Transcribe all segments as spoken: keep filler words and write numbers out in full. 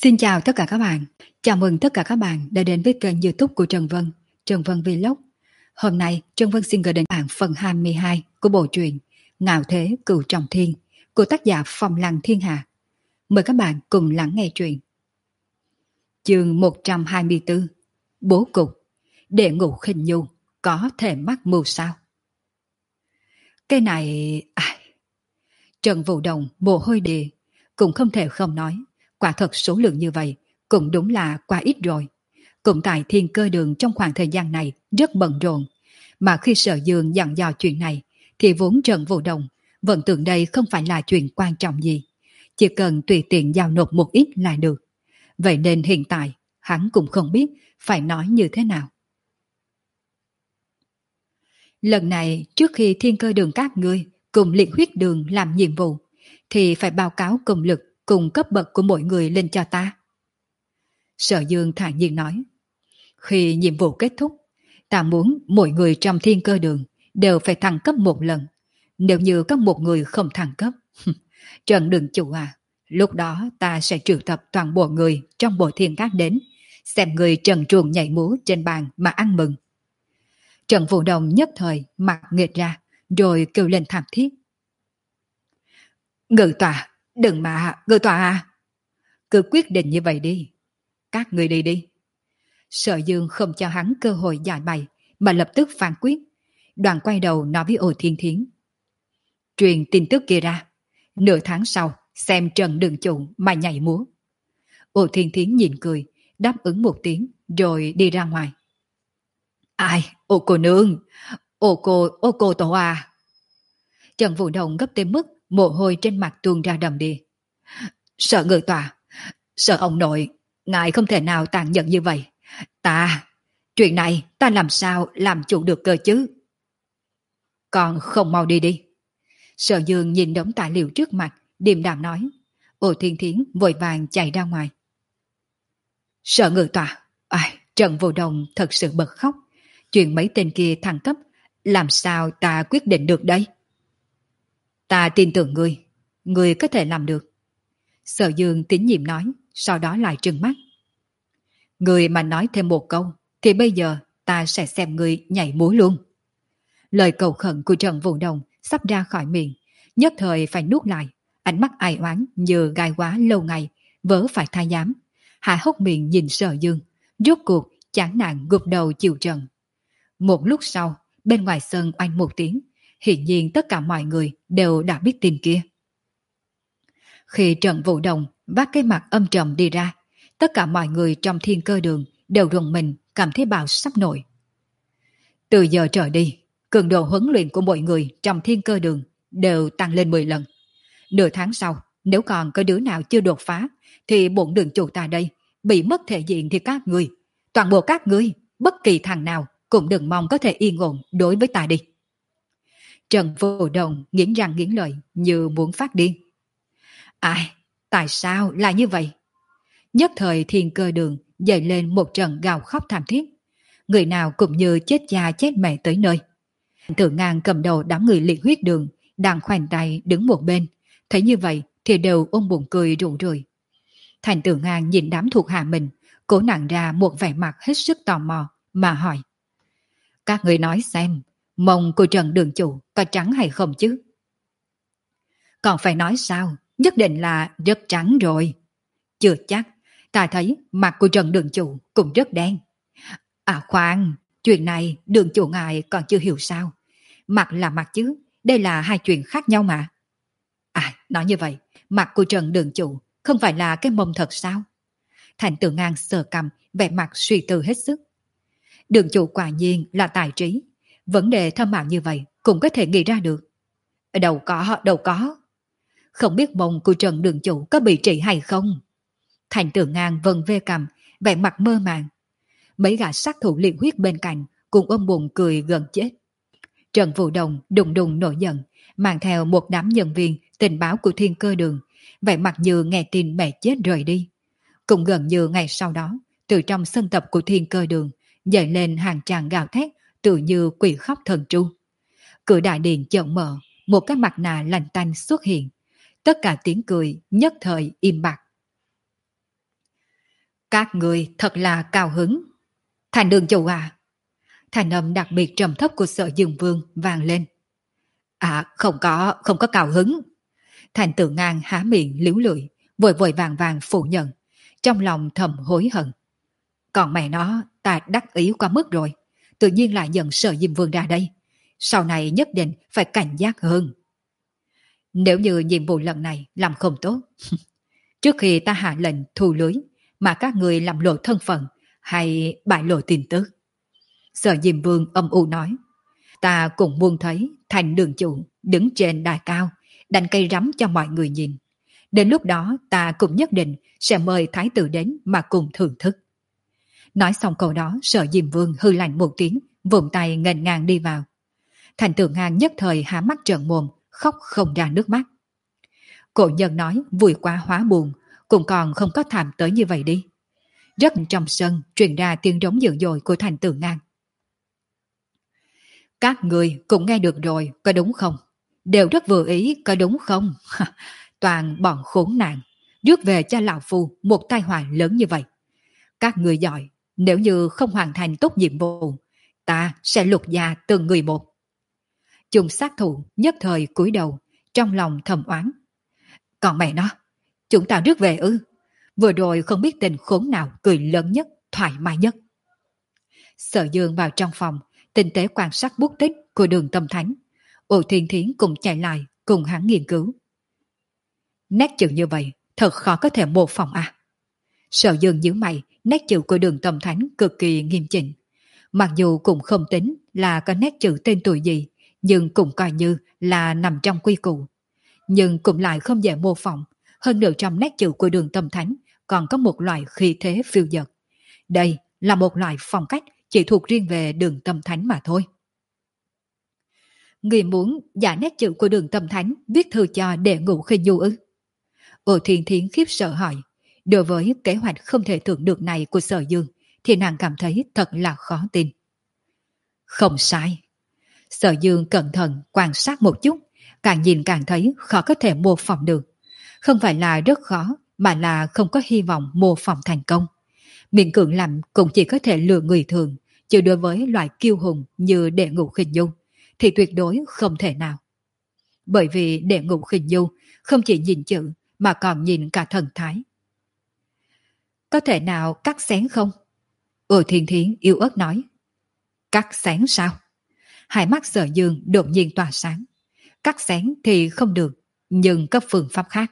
Xin chào tất cả các bạn. Chào mừng tất cả các bạn đã đến với kênh YouTube của Trần Vân, Trần Vân Vlog. Hôm nay Trần Vân xin gửi đến bạn phần hai mươi hai của bộ truyện Ngạo Thế Cửu Trọng Thiên của tác giả Phong Lăng Thiên Hạ. Mời các bạn cùng lắng nghe truyện. Chương một trăm hai mươi tư. Bố cục. Đệ ngũ khinh nhu có thể mắc mưu sao? Cái này... À... Trần Vũ Đồng mồ hôi địa, cũng không thể không nói. Quả thật số lượng như vậy cũng đúng là quá ít rồi. Cũng tại Thiên Cơ Đường trong khoảng thời gian này rất bận rộn, mà khi Sở Dương dặn dò chuyện này thì vốn Trần Vũ Đồng vẫn tưởng đây không phải là chuyện quan trọng gì, chỉ cần tùy tiện giao nộp một ít là được. Vậy nên hiện tại hắn cũng không biết phải nói như thế nào. Lần này trước khi Thiên Cơ Đường các ngươi cùng Liệt Huyết Đường làm nhiệm vụ thì phải báo cáo công lực cùng cấp bậc của mỗi người lên cho ta. Sở Dương thản nhiên nói, khi nhiệm vụ kết thúc, ta muốn mỗi người trong Thiên Cơ Đường đều phải thăng cấp một lần. Nếu như có một người không thăng cấp, Trần Đường Chủ à, lúc đó ta sẽ triệu tập toàn bộ người trong bộ thiên các đến, xem người trần truồng nhảy múa trên bàn mà ăn mừng. Trần Vũ Đồng nhất thời mặt nghệt ra, rồi kêu lên thảm thiết. Ngự tọa, đừng mà, ngự tọa à. Cứ quyết định như vậy đi. Các người đi đi. Sở Dương không cho hắn cơ hội giải bày, mà lập tức phán quyết. Đoàn quay đầu nói với Ô Thiên Thiến. Truyền tin tức kia ra. Nửa tháng sau, xem Trần Đường Chủ mà nhảy múa. Ô Thiên Thiến nhìn cười, đáp ứng một tiếng, rồi đi ra ngoài. Ai, ô cô nương, ô cô, ô cô tổ à. Trần Vũ Đồng gấp tới mức mồ hôi trên mặt tuôn ra đầm đìa. Sợ ngự tòa, sợ ông nội, ngài không thể nào tàn nhẫn như vậy. Ta, chuyện này ta làm sao làm chủ được cơ chứ? Còn không mau đi đi. Sở Dương nhìn đống tài liệu trước mặt, điềm đạm nói. Ô Thiên Thiến vội vàng chạy ra ngoài. Sợ ngự tòa, ai, Trần Vũ Đồng thật sự bật khóc. Chuyện mấy tên kia thăng cấp, làm sao ta quyết định được đây? Ta tin tưởng ngươi, ngươi có thể làm được. Sở Dương tín nhiệm nói, sau đó lại trừng mắt. Ngươi mà nói thêm một câu, thì bây giờ ta sẽ xem ngươi nhảy múa luôn. Lời cầu khẩn của Trần Vũ Đồng sắp ra khỏi miệng, nhất thời phải nuốt lại, ánh mắt ai oán như gai quá lâu ngày, vớ phải thay giám. Hạ hốc miệng nhìn Sở Dương, rốt cuộc chán nản gục đầu chịu trận. Một lúc sau, bên ngoài sân oanh một tiếng, hiển nhiên tất cả mọi người đều đã biết tin kia. Khi Trần Vũ Đồng vác cái mặt âm trầm đi ra, tất cả mọi người trong Thiên Cơ Đường đều rùng mình cảm thấy bạo sắp nổi. Từ giờ trở đi, cường độ huấn luyện của mọi người trong Thiên Cơ Đường đều tăng lên mười lần. Nửa tháng sau, nếu còn có đứa nào chưa đột phá, thì bổn đường chủ ta đây bị mất thể diện thì các ngươi, toàn bộ các ngươi, bất kỳ thằng nào cũng đừng mong có thể yên ổn đối với ta đi. Trần Vũ Đồng nghiến răng nghiến lợi như muốn phát điên. Ai, tại sao là như vậy? Nhất thời Thiên Cơ Đường dậy lên một trận gào khóc thảm thiết. Người nào cũng như chết cha chết mẹ tới nơi. Thượng Ngang cầm đầu đám người Liệt Huyết Đường đang khoanh tay đứng một bên. Thấy như vậy thì đều ôm bụng cười rụng rượi. Thành Tử Ngang nhìn đám thuộc hạ mình, cố nặng ra một vẻ mặt hết sức tò mò mà hỏi. Các người nói xem, mông của Trần Đường Chủ có trắng hay không chứ? Còn phải nói sao, nhất định là rất trắng rồi. Chưa chắc, ta thấy mặt của Trần Đường Chủ cũng rất đen. À khoan, chuyện này Đường Chủ ngài còn chưa hiểu sao. Mặt là mặt chứ, đây là hai chuyện khác nhau mà. À, nói như vậy, mặt của Trần Đường Chủ không phải là cái mông thật sao? Thành Tử Ngang sờ cằm, vẻ mặt suy tư hết sức. Đường Chủ quả nhiên là tài trí. Vấn đề thâm ảo như vậy cũng có thể nghĩ ra được. Đâu có, đâu có. Không biết mông của Trần Đường Chủ có bị trị hay không? Thành Tử Ngang vần ve cằm, vẻ mặt mơ màng. Mấy gã sát thủ liệt huyết bên cạnh cùng ôm bụng cười gần chết. Trần Vũ Đồng đùng đùng nổi giận, mang theo một đám nhân viên tình báo của Thiên Cơ Đường, vẻ mặt như nghe tin mẹ chết rời đi. Cũng gần như ngày sau đó, từ trong sân tập của Thiên Cơ Đường dậy lên hàng tràng gào thét, tự như quỷ khóc thần tru. Cửa đại điện chợt mở, một cái mặt nạ lạnh tanh xuất hiện. Tất cả tiếng cười nhất thời im bặt. Các người thật là cao hứng. Thành đường chủ à? Thành âm đặc biệt trầm thấp của Sở Dương Vương vang lên. À không có, không có cao hứng. Thành Tử Ngang há miệng liếu lưỡi, vội vội vàng vàng phủ nhận, trong lòng thầm hối hận. Còn mẹ nó, ta đắc ý quá mức rồi, tự nhiên lại dẫn Sở Diêm Vương ra đây. Sau này nhất định phải cảnh giác hơn. Nếu như nhiệm vụ lần này làm không tốt, trước khi ta hạ lệnh thu lưới, mà các người làm lộ thân phận hay bại lộ tin tức. Sở Diêm Vương âm u nói, ta cũng muốn thấy Thành đường chủ đứng trên đài cao, đánh cây rắm cho mọi người nhìn. Đến lúc đó ta cũng nhất định sẽ mời thái tử đến mà cùng thưởng thức. Nói xong câu đó, Sở Diêm Vương hư lạnh một tiếng, vùng tay nghênh ngang đi vào. Thành Tử Ngang nhất thời há mắt trợn mồm, khóc không ra nước mắt. Cổ nhân nói vui quá hóa buồn, cũng còn không có thảm tới như vậy đi. Rất trong sân truyền ra tiếng rống dữ dội của Thành Tử Ngang. Các người cũng nghe được rồi, có đúng không? Đều rất vừa ý, có đúng không? Toàn bọn khốn nạn, rước về cho lão phu một tai họa lớn như vậy. Các người giỏi, nếu như không hoàn thành tốt nhiệm vụ, ta sẽ lục gia từng người một. Chung sát thủ nhất thời cúi đầu, trong lòng thầm oán. Còn mẹ nó, chúng ta rước về ư? Vừa rồi không biết tình khốn nào cười lớn nhất, thoải mái nhất. Sở Dương vào trong phòng, tinh tế quan sát bút tích của Đường Tâm Thánh. Ổ Thiên Thiến cũng chạy lại, cùng hắn nghiên cứu. Nét chữ như vậy, thật khó có thể mô phỏng à? Sở Dương nhíu mày, nét chữ của Đường Tâm Thánh cực kỳ nghiêm chỉnh. Mặc dù cũng không tính là có nét chữ tên tuổi gì, nhưng cũng coi như là nằm trong quy củ. Nhưng cũng lại không dễ mô phỏng, hơn nữa trong nét chữ của Đường Tâm Thánh còn có một loại khí thế phiêu dật. Đây là một loại phong cách chỉ thuộc riêng về Đường Tâm Thánh mà thôi. Người muốn giả nét chữ của Đường Tâm Thánh viết thư cho Đệ Ngũ Khinh Nhu ư? Ồ Thiên Thiến khiếp sợ hỏi. Đối với kế hoạch không thể tưởng được này của Sở Dương, thì nàng cảm thấy thật là khó tin. Không sai. Sở Dương cẩn thận quan sát một chút, càng nhìn càng thấy khó có thể mô phỏng được. Không phải là rất khó, mà là không có hy vọng mô phỏng thành công. Miệng cưỡng làm cũng chỉ có thể lừa người thường, chứ đối với loại kiêu hùng như Đệ Ngũ Khinh Nhu thì tuyệt đối không thể nào. Bởi vì Đệ Ngũ Khinh Nhu không chỉ nhìn chữ mà còn nhìn cả thần thái. Có thể nào cắt xén không? Ồ Thiên Thiến yếu ớt nói. Cắt xén sao? Hai mắt Sở Dương đột nhiên tỏa sáng. Cắt xén thì không được, nhưng có phương pháp khác.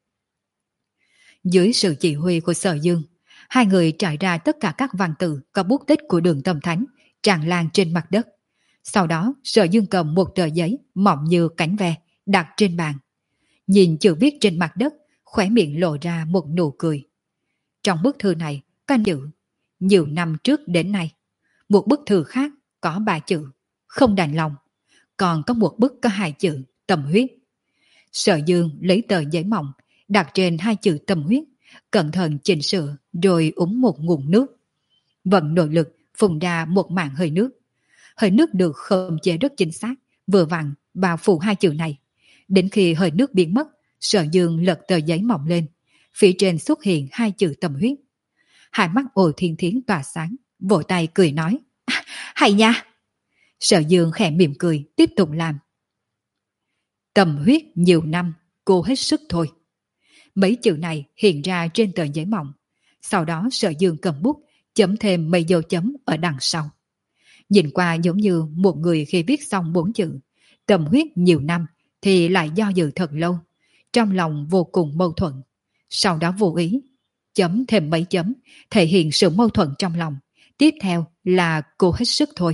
Dưới sự chỉ huy của Sở Dương, hai người trải ra tất cả các văn tự có bút tích của Đường Tâm Thánh tràn lan trên mặt đất. Sau đó Sở Dương cầm một tờ giấy mỏng như cánh ve đặt trên bàn. Nhìn chữ viết trên mặt đất, khóe miệng lộ ra một nụ cười. Trong bức thư này có chữ nhiều năm trước đến nay. Một bức thư khác có ba chữ không đành lòng. Còn có một bức có hai chữ tâm huyết. Sở Dương lấy tờ giấy mỏng đặt trên hai chữ tâm huyết, cẩn thận chỉnh sửa rồi uống một ngụm nước. Vận nội lực phun ra một mảng hơi nước. Hơi nước được khống chế rất chính xác, vừa vặn bao phủ hai chữ này. Đến khi hơi nước biến mất, Sở Dương lật tờ giấy mỏng lên. Phía trên xuất hiện hai chữ tâm huyết. Hai mắt Ồ Thiên Thiến tỏa sáng, vỗ tay cười nói. À, hay nha! Sở Dương khẽ mỉm cười, tiếp tục làm. Tâm huyết nhiều năm, cô hết sức thôi. Mấy chữ này hiện ra trên tờ giấy mỏng. Sau đó Sở Dương cầm bút, chấm thêm mấy dấu chấm ở đằng sau. Nhìn qua giống như một người khi viết xong bốn chữ tâm huyết nhiều năm thì lại do dự thật lâu. Trong lòng vô cùng mâu thuẫn. Sau đó vô ý chấm thêm mấy chấm, thể hiện sự mâu thuẫn trong lòng. Tiếp theo là cô hết sức thôi.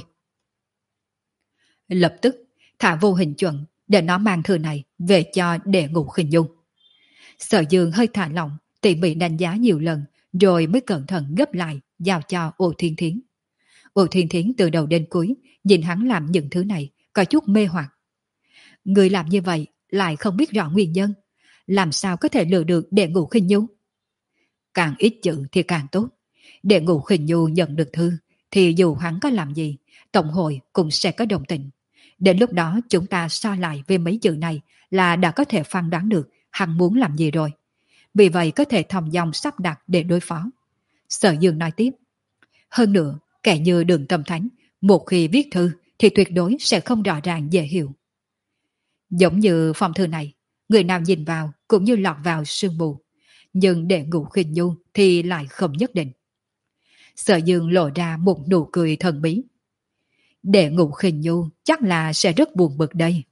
Lập tức thả vô hình chuẩn để nó mang thư này về cho Đệ Ngũ Khinh Nhu. Sở Dương hơi thả lỏng, tỉ mỉ đánh giá nhiều lần, rồi mới cẩn thận gấp lại, giao cho Ồ Thiên Thiến. Ồ Thiên Thiến từ đầu đến cuối nhìn hắn làm những thứ này có chút mê hoặc. Người làm như vậy lại không biết rõ nguyên nhân, làm sao có thể lừa được Đệ Ngũ Khinh Nhu? Càng ít chữ thì càng tốt. Đệ Ngũ Khinh Nhu nhận được thư thì dù hắn có làm gì, tổng hội cũng sẽ có đồng tình. Đến lúc đó chúng ta so lại với mấy chữ này là đã có thể phán đoán được hắn muốn làm gì rồi. Vì vậy có thể thòng dòng sắp đặt để đối phó. Sở Dương nói tiếp. Hơn nữa, kẻ như Đường Tâm Thánh, một khi viết thư thì tuyệt đối sẽ không rõ ràng dễ hiểu. Giống như phong thư này, người nào nhìn vào cũng như lọt vào sương mù, nhưng để ngủ khinh nhu thì lại không nhất định. Sở Dương lộ ra một nụ cười thần bí. Để ngủ khinh nhu chắc là sẽ rất buồn bực đây.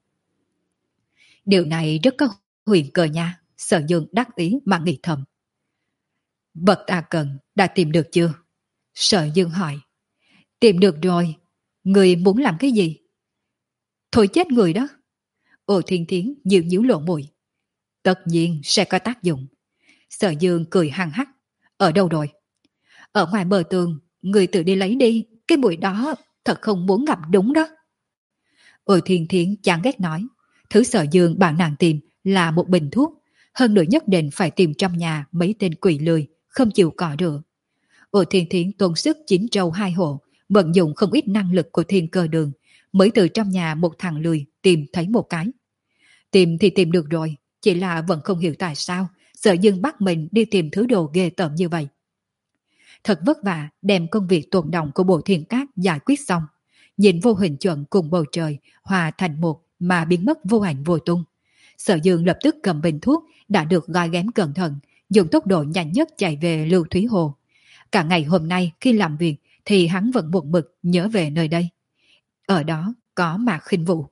Điều này rất có huyền cơ nha. Sở Dương đắc ý mà nghĩ thầm. Bậc A Cần đã tìm được chưa? Sở Dương hỏi. Tìm được rồi. Người muốn làm cái gì? Thôi chết người đó. Ô Thiên Thiến nhíu nhíu lộ mũi. Tất nhiên sẽ có tác dụng. Sở Dương cười hăng hắc. Ở đâu rồi? Ở ngoài bờ tường. Người tự đi lấy đi. Cái bụi đó thật không muốn gặp đúng đó. Ô Thiên Thiến chán ghét nói. Thứ Sở Dương bảo nàng tìm là một bình thuốc. Hơn nữa nhất định phải tìm trong nhà mấy tên quỷ lười, không chịu cọ rửa. Ô Thiên Thiến tốn sức chín trâu hai hộ, vận dụng không ít năng lực của Thiên Cơ Đường, mới từ trong nhà một thằng lười tìm thấy một cái. Tìm thì tìm được rồi, chỉ là vẫn không hiểu tại sao Sở Dương bắt mình đi tìm thứ đồ ghê tởm như vậy. Thật vất vả đem công việc tồn động của Bộ Thiên Cát giải quyết xong, nhìn vô hình chuẩn cùng bầu trời hòa thành một mà biến mất vô ảnh vô tung. Sở Dương lập tức cầm bình thuốc đã được gói ghém cẩn thận, dùng tốc độ nhanh nhất chạy về Lưu Thúy Hồ. Cả ngày hôm nay khi làm việc thì hắn vẫn buồn bực nhớ về nơi đây. Ở đó có Mạc Khinh Vũ.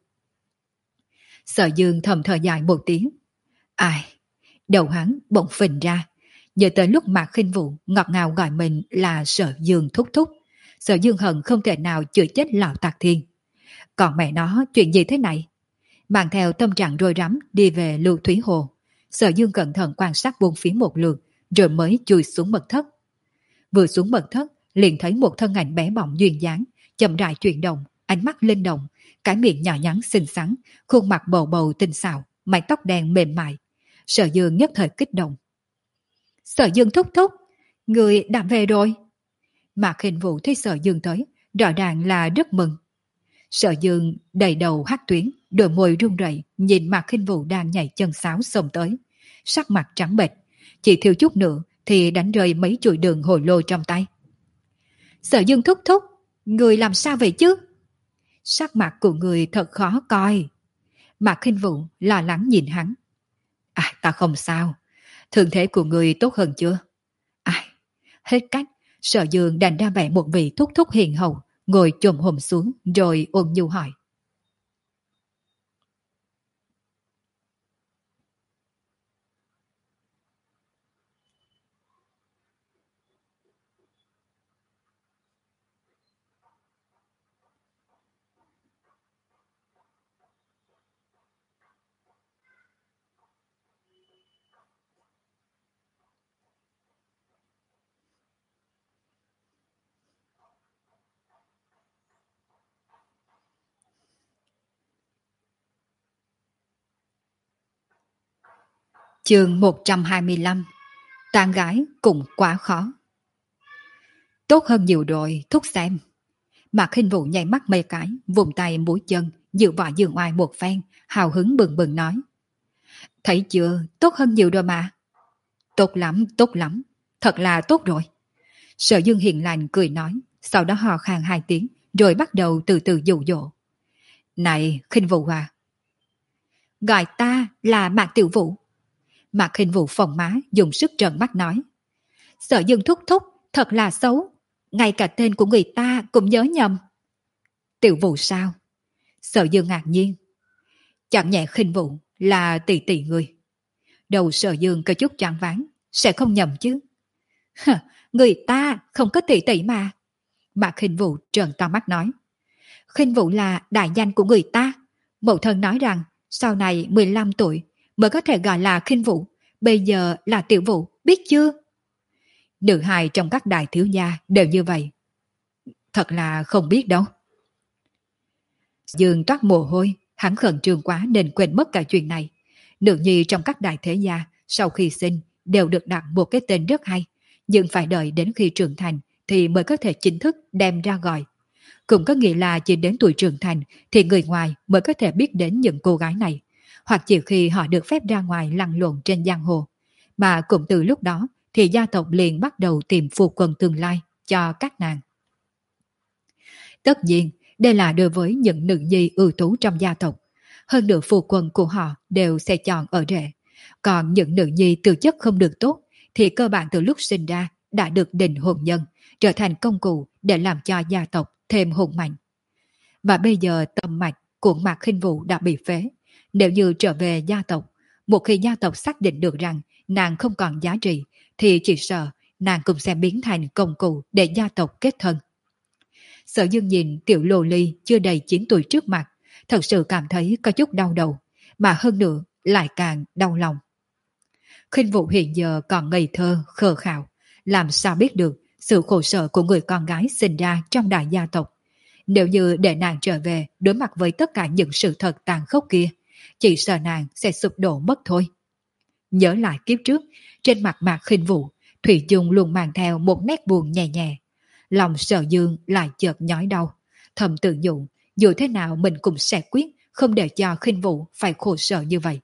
Sở Dương thầm thở dài một tiếng. Ai? Đầu hắn bỗng phình ra. Nhớ tới lúc Mạc Khinh Vũ ngọt ngào gọi mình là Sở Dương thúc thúc. Sở Dương hận không thể nào chửi chết lão Tạc Thiên. Còn mẹ nó chuyện gì thế này? Mang theo tâm trạng rối rắm đi về Lưu Thúy Hồ. Sở Dương cẩn thận quan sát bốn phía một lượt rồi mới chui xuống mật thất. Vừa xuống mật thất liền thấy một thân ảnh bé bỏng duyên dáng chậm rãi chuyển động, ánh mắt linh động, cái miệng nhỏ nhắn xinh xắn, khuôn mặt bầu bầu tinh xảo, mái tóc đen mềm mại. Sở Dương nhất thời kích động. Sở Dương thúc thúc, người đã về rồi. Mạc Khinh Vũ thấy Sở Dương tới, rõ ràng là rất mừng. Sở Dương đầy đầu hắc tuyến, đôi môi run rẩy nhìn Mạc Khinh Vũ đang nhảy chân sáo xông tới, sắc mặt trắng bệch, chỉ thiếu chút nữa thì đánh rơi mấy chuỗi đường hồ lô trong tay. Sở Dương thúc thúc, người làm sao vậy chứ? Sắc mặt của người thật khó coi. Mạc Khinh Vũ lo lắng nhìn hắn. À, ta không sao. Thương thế của người tốt hơn chưa? À, hết cách, Sở Dương đành ra vẻ một vị thúc thúc hiền hậu, ngồi chồm hổm xuống rồi ôn nhu hỏi. Chương một trăm hai mươi lăm. Tán gái cũng quá khó. Tốt hơn nhiều rồi, thúc xem. Mạc Khinh Vũ nhảy mắt mấy cái, vùng tay múi chân, dự võ dương oai một phen, hào hứng bừng bừng nói. Thấy chưa, tốt hơn nhiều rồi mà. Tốt lắm, tốt lắm, thật là tốt rồi. Sở Dương hiền lành cười nói, sau đó hò khan hai tiếng, rồi bắt đầu từ từ dụ dỗ. Này, Khinh Vũ à. Gọi ta là Mạc Tiểu Vũ. Mạc Khinh Vũ phồng má, dùng sức trợn mắt nói. Sở Dương thúc thúc, thật là xấu. Ngay cả tên của người ta cũng nhớ nhầm. Tiểu Vũ sao? Sở Dương ngạc nhiên. Chẳng nhẹ Khinh Vũ là tỷ tỷ người. Đầu Sở Dương có chút choáng váng, sẽ không nhầm chứ. Hờ, người ta không có tỷ tỷ mà. Mạc Khinh Vũ trợn to mắt nói. Khinh Vũ là đại danh của người ta. Mẫu thân nói rằng sau này mười lăm tuổi mới có thể gọi là Khinh Vũ, bây giờ là Tiểu Vũ, biết chưa? Nữ hài trong các đại thiếu gia đều như vậy. Thật là không biết đâu. Dương toát mồ hôi, hắn khẩn trương quá nên quên mất cả chuyện này. Nữ nhi trong các đại thế gia sau khi sinh đều được đặt một cái tên rất hay, nhưng phải đợi đến khi trưởng thành thì mới có thể chính thức đem ra gọi. Cũng có nghĩa là chỉ đến tuổi trưởng thành thì người ngoài mới có thể biết đến những cô gái này, hoặc chỉ khi họ được phép ra ngoài lăn lộn trên giang hồ. Mà cũng từ lúc đó thì gia tộc liền bắt đầu tìm phu quân tương lai cho các nàng. Tất nhiên, đây là đối với những nữ nhi ưu tú trong gia tộc. Hơn nữa phu quân của họ đều sẽ chọn ở rể. Còn những nữ nhi tư chất không được tốt thì cơ bản từ lúc sinh ra đã được định hôn nhân, trở thành công cụ để làm cho gia tộc thêm hùng mạnh. Và bây giờ tâm mạch của Mạc Khinh Vũ đã bị phế. Nếu như trở về gia tộc, một khi gia tộc xác định được rằng nàng không còn giá trị, thì chỉ sợ nàng cũng sẽ biến thành công cụ để gia tộc kết thân. Sở Dương nhìn tiểu lô ly chưa đầy chín tuổi trước mặt, thật sự cảm thấy có chút đau đầu, mà hơn nữa lại càng đau lòng. Khinh Vũ hiện giờ còn ngây thơ, khờ khạo, làm sao biết được sự khổ sở của người con gái sinh ra trong đại gia tộc. Nếu như để nàng trở về đối mặt với tất cả những sự thật tàn khốc kia, chỉ sợ nàng sẽ sụp đổ mất thôi. Nhớ lại kiếp trước, trên mặt Mạc Khinh Vũ, Thủy chung luôn mang theo một nét buồn nhẹ nhẹ. Lòng Sở Dương lại chợt nhói đau, thầm tự nhủ, dù thế nào mình cũng sẽ quyết không để cho Khinh Vũ phải khổ sở như vậy.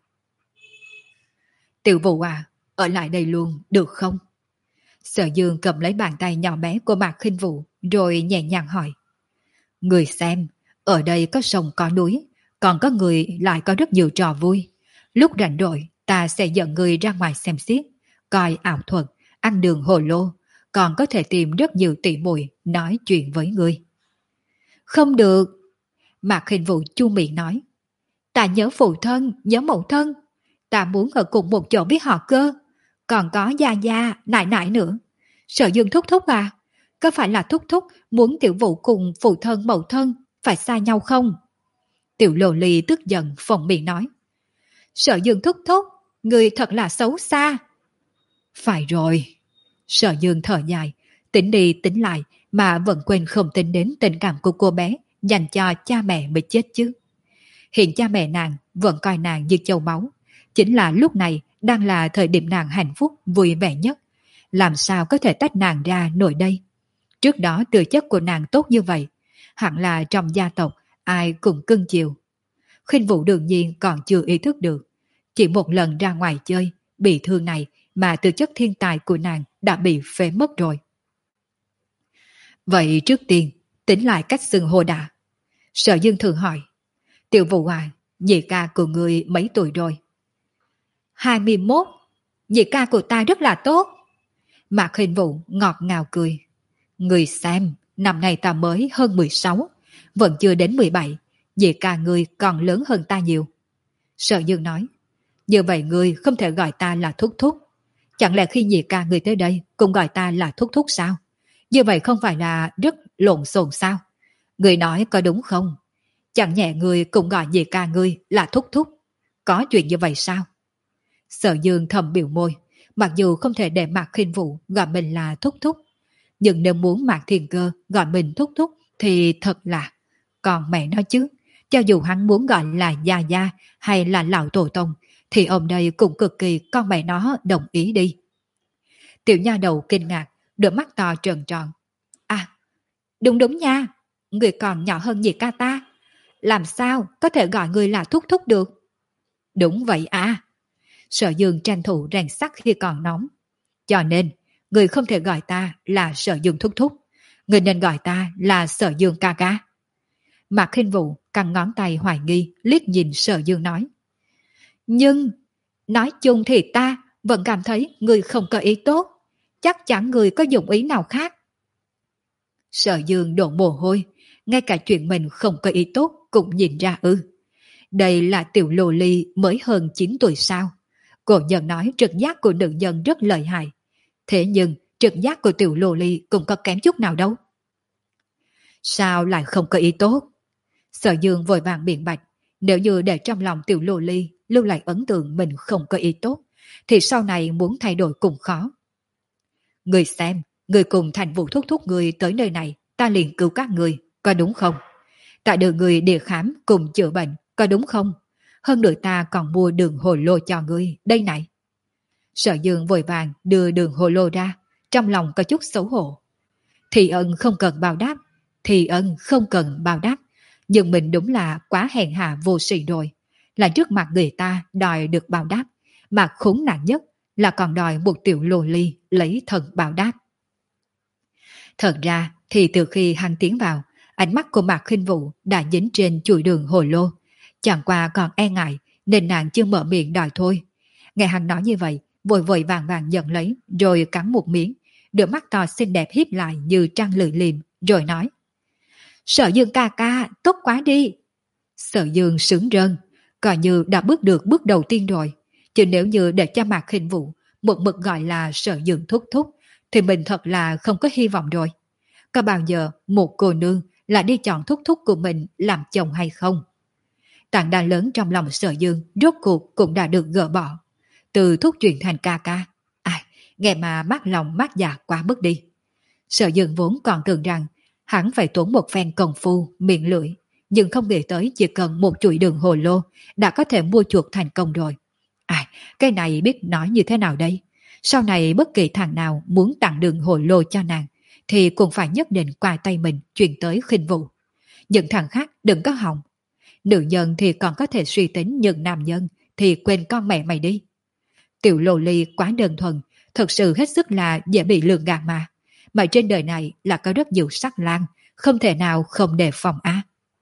Tiểu Vũ à, ở lại đây luôn, được không? Sở Dương cầm lấy bàn tay nhỏ bé của Mạc Khinh Vũ, rồi nhẹ nhàng hỏi. Người xem, ở đây có sông có núi, còn có người lại có rất nhiều trò vui. Lúc rảnh rỗi, ta sẽ dẫn người ra ngoài xem xiết, coi ảo thuật, ăn đường hồ lô, còn có thể tìm rất nhiều tỷ muội nói chuyện với người. Không được, Mạc Khinh Vũ chu miệng nói. Ta nhớ phụ thân, nhớ mẫu thân, ta muốn ở cùng một chỗ với họ cơ, còn có gia gia, nại nại nữa. Sở Dương thúc thúc à, có phải là thúc thúc muốn Tiểu Vũ cùng phụ thân mẫu thân phải xa nhau không? Tiểu Lô Ly tức giận phồng miệng nói. Sở Dương thúc thúc, người thật là xấu xa. Phải rồi. Sở Dương thở dài, tính đi tính lại mà vẫn quên không tính đến tình cảm của cô bé dành cho cha mẹ mới chết chứ. Hiện cha mẹ nàng vẫn coi nàng như châu báu, chính là lúc này đang là thời điểm nàng hạnh phúc vui vẻ nhất. Làm sao có thể tách nàng ra nổi đây? Trước đó tư chất của nàng tốt như vậy, hẳn là trong gia tộc ai cũng cưng chiều. Khinh Vũ đương nhiên còn chưa ý thức được, chỉ một lần ra ngoài chơi bị thương này mà tư chất thiên tài của nàng đã bị phế mất rồi. Vậy trước tiên tính lại cách xưng hô đã. Sở Dương thường hỏi. Tiểu Vũ à, nhị ca của người mấy tuổi rồi? hai mươi mốt. Nhị ca của ta rất là tốt. Mạc Khinh Vũ ngọt ngào cười. Người xem, năm nay ta mới hơn mười sáu, vẫn chưa đến mười bảy, nhị ca người còn lớn hơn ta nhiều. Sở Dương nói. Như vậy người không thể gọi ta là thúc thúc. Chẳng lẽ khi nhị ca người tới đây cũng gọi ta là thúc thúc sao? Như vậy không phải là rất lộn xộn sao? Người nói có đúng không? Chẳng nhẹ người cũng gọi nhị ca người là thúc thúc. Có chuyện như vậy sao? Sở Dương thầm biểu môi, mặc dù không thể để Mạc Khinh Vũ gọi mình là thúc thúc, nhưng nếu muốn Mạc Thiên Cơ gọi mình thúc thúc thì thật là, còn mẹ nói chứ, cho dù hắn muốn gọi là gia gia hay là lão tổ tông, thì ông đây cũng cực kỳ con mẹ nó đồng ý đi. Tiểu nha đầu kinh ngạc, đôi mắt to tròn tròn. À, đúng đúng nha, người còn nhỏ hơn nhị ca ta, làm sao có thể gọi người là thúc thúc được? Đúng vậy à. Sở Dương tranh thủ rèn sắt khi còn nóng. Cho nên, người không thể gọi ta là Sở Dương thúc thúc, người nên gọi ta là Sở Dương ca ca. Mạc Khinh Vũ căng ngón tay hoài nghi liếc nhìn Sở Dương nói. Nhưng, nói chung thì ta vẫn cảm thấy người không có ý tốt, chắc chắn người có dụng ý nào khác. Sở Dương đổ mồ hôi, ngay cả chuyện mình không có ý tốt cũng nhìn ra ư. Đây là tiểu lô ly mới hơn chín tuổi sao? Cổ nhân nói trực giác của nữ nhân rất lợi hại. Thế nhưng trực giác của tiểu lô ly cũng có kém chút nào đâu. Sao lại không có ý tốt? Sở Dương vội vàng biện bạch. Nếu như để trong lòng tiểu lô ly lưu lại ấn tượng mình không có ý tốt, thì sau này muốn thay đổi cũng khó. Người xem, người cùng Thành Vũ thúc thúc người tới nơi này, ta liền cứu các người, có đúng không? Ta đưa người đi khám cùng chữa bệnh, có đúng không? Hơn nữa ta còn mua đường hồ lô cho ngươi, đây này. Sở Dương vội vàng đưa đường hồ lô ra, trong lòng có chút xấu hổ. Thì ân không cần báo đáp, thì ân không cần báo đáp, nhưng mình đúng là quá hèn hạ vô sỉ rồi. Là trước mặt người ta đòi được báo đáp, mà khốn nạn nhất là còn đòi một tiểu lô ly lấy thần báo đáp. Thật ra thì từ khi hắn tiến vào, ánh mắt của Mạc Khinh Vũ đã dính trên chuỗi đường hồ lô, chẳng qua còn e ngại nên nàng chưa mở miệng đòi thôi. Nghe hắn nói như vậy, vội vội vàng vàng nhận lấy rồi cắn một miếng, đôi mắt to xinh đẹp híp lại như trăng lưỡi liềm, rồi nói: Sở Dương ca ca, tốt quá đi. Sở Dương sướng rơn, coi như đã bước được bước đầu tiên rồi. Chứ nếu như để cho Mạc Khinh Vũ một mực gọi là Sở Dương thúc thúc, thì mình thật là không có hy vọng rồi. Có bao giờ một cô nương là đi chọn thúc thúc của mình làm chồng hay không? Tảng đá lớn trong lòng Sở Dương rốt cuộc cũng đã được gỡ bỏ. Từ thúc chuyển thành ca ca. Ai, nghe mà mát lòng mát dạ quá mức đi. Sở Dương vốn còn tưởng rằng hắn phải tốn một phen công phu, miệng lưỡi, nhưng không nghĩ tới chỉ cần một chuỗi đường hồ lô đã có thể mua chuộc thành công rồi. Ai, cái này biết nói như thế nào đây? Sau này bất kỳ thằng nào muốn tặng đường hồ lô cho nàng thì cũng phải nhất định qua tay mình chuyển tới Khinh Vũ. Những thằng khác đừng có hòng. Nữ nhân thì còn có thể suy tính, nhưng nam nhân thì quên con mẹ mày đi. Tiểu lô ly quá đơn thuần, thật sự hết sức là dễ bị lường gạt mà. Mà trên đời này là có rất nhiều sắc lang, không thể nào không đề phòng á.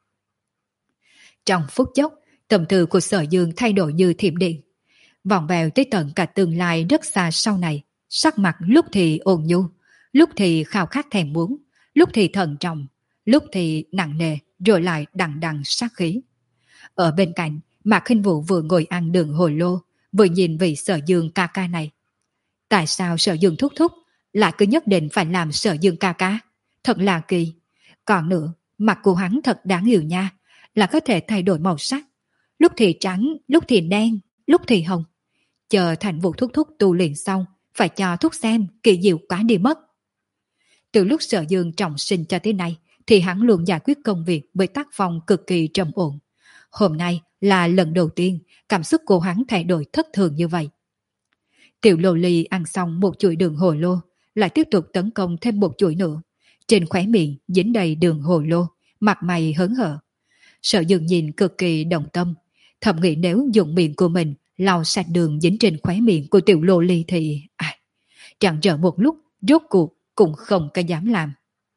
Trong phút chốc, tâm tư của Sở Dương thay đổi như thiểm điện. Vòng vèo tới tận cả tương lai rất xa sau này, sắc mặt lúc thì ôn nhu, lúc thì khao khát thèm muốn, lúc thì thận trọng, lúc thì nặng nề, rồi lại đằng đằng sát khí. Ở bên cạnh, Mạc Khinh Vũ vừa ngồi ăn đường hồ lô, vừa nhìn vị Sở Dương ca ca này. Tại sao Sở Dương thúc thúc lại cứ nhất định phải làm Sở Dương ca ca? Thật là kỳ. Còn nữa, mặt của hắn thật đáng yêu nha, là có thể thay đổi màu sắc. Lúc thì trắng, lúc thì đen, lúc thì hồng. Chờ thành vụ thúc thúc tu luyện xong, phải cho thúc xem kỳ diệu quá đi mất. Từ lúc Sở Dương trọng sinh cho tới nay, thì hắn luôn giải quyết công việc với tác phong cực kỳ trầm ổn. Hôm nay là lần đầu tiên cảm xúc của hắn thay đổi thất thường như vậy. Tiểu lô ly ăn xong một chuỗi đường hồ lô, lại tiếp tục tấn công thêm một chuỗi nữa. Trên khóe miệng dính đầy đường hồ lô, mặt mày hớn hở. Sở Dương nhìn cực kỳ đồng tâm, thầm nghĩ nếu dùng miệng của mình lau sạch đường dính trên khóe miệng của tiểu lô ly thì à, chẳng chờ một lúc rốt cuộc cũng không có dám làm.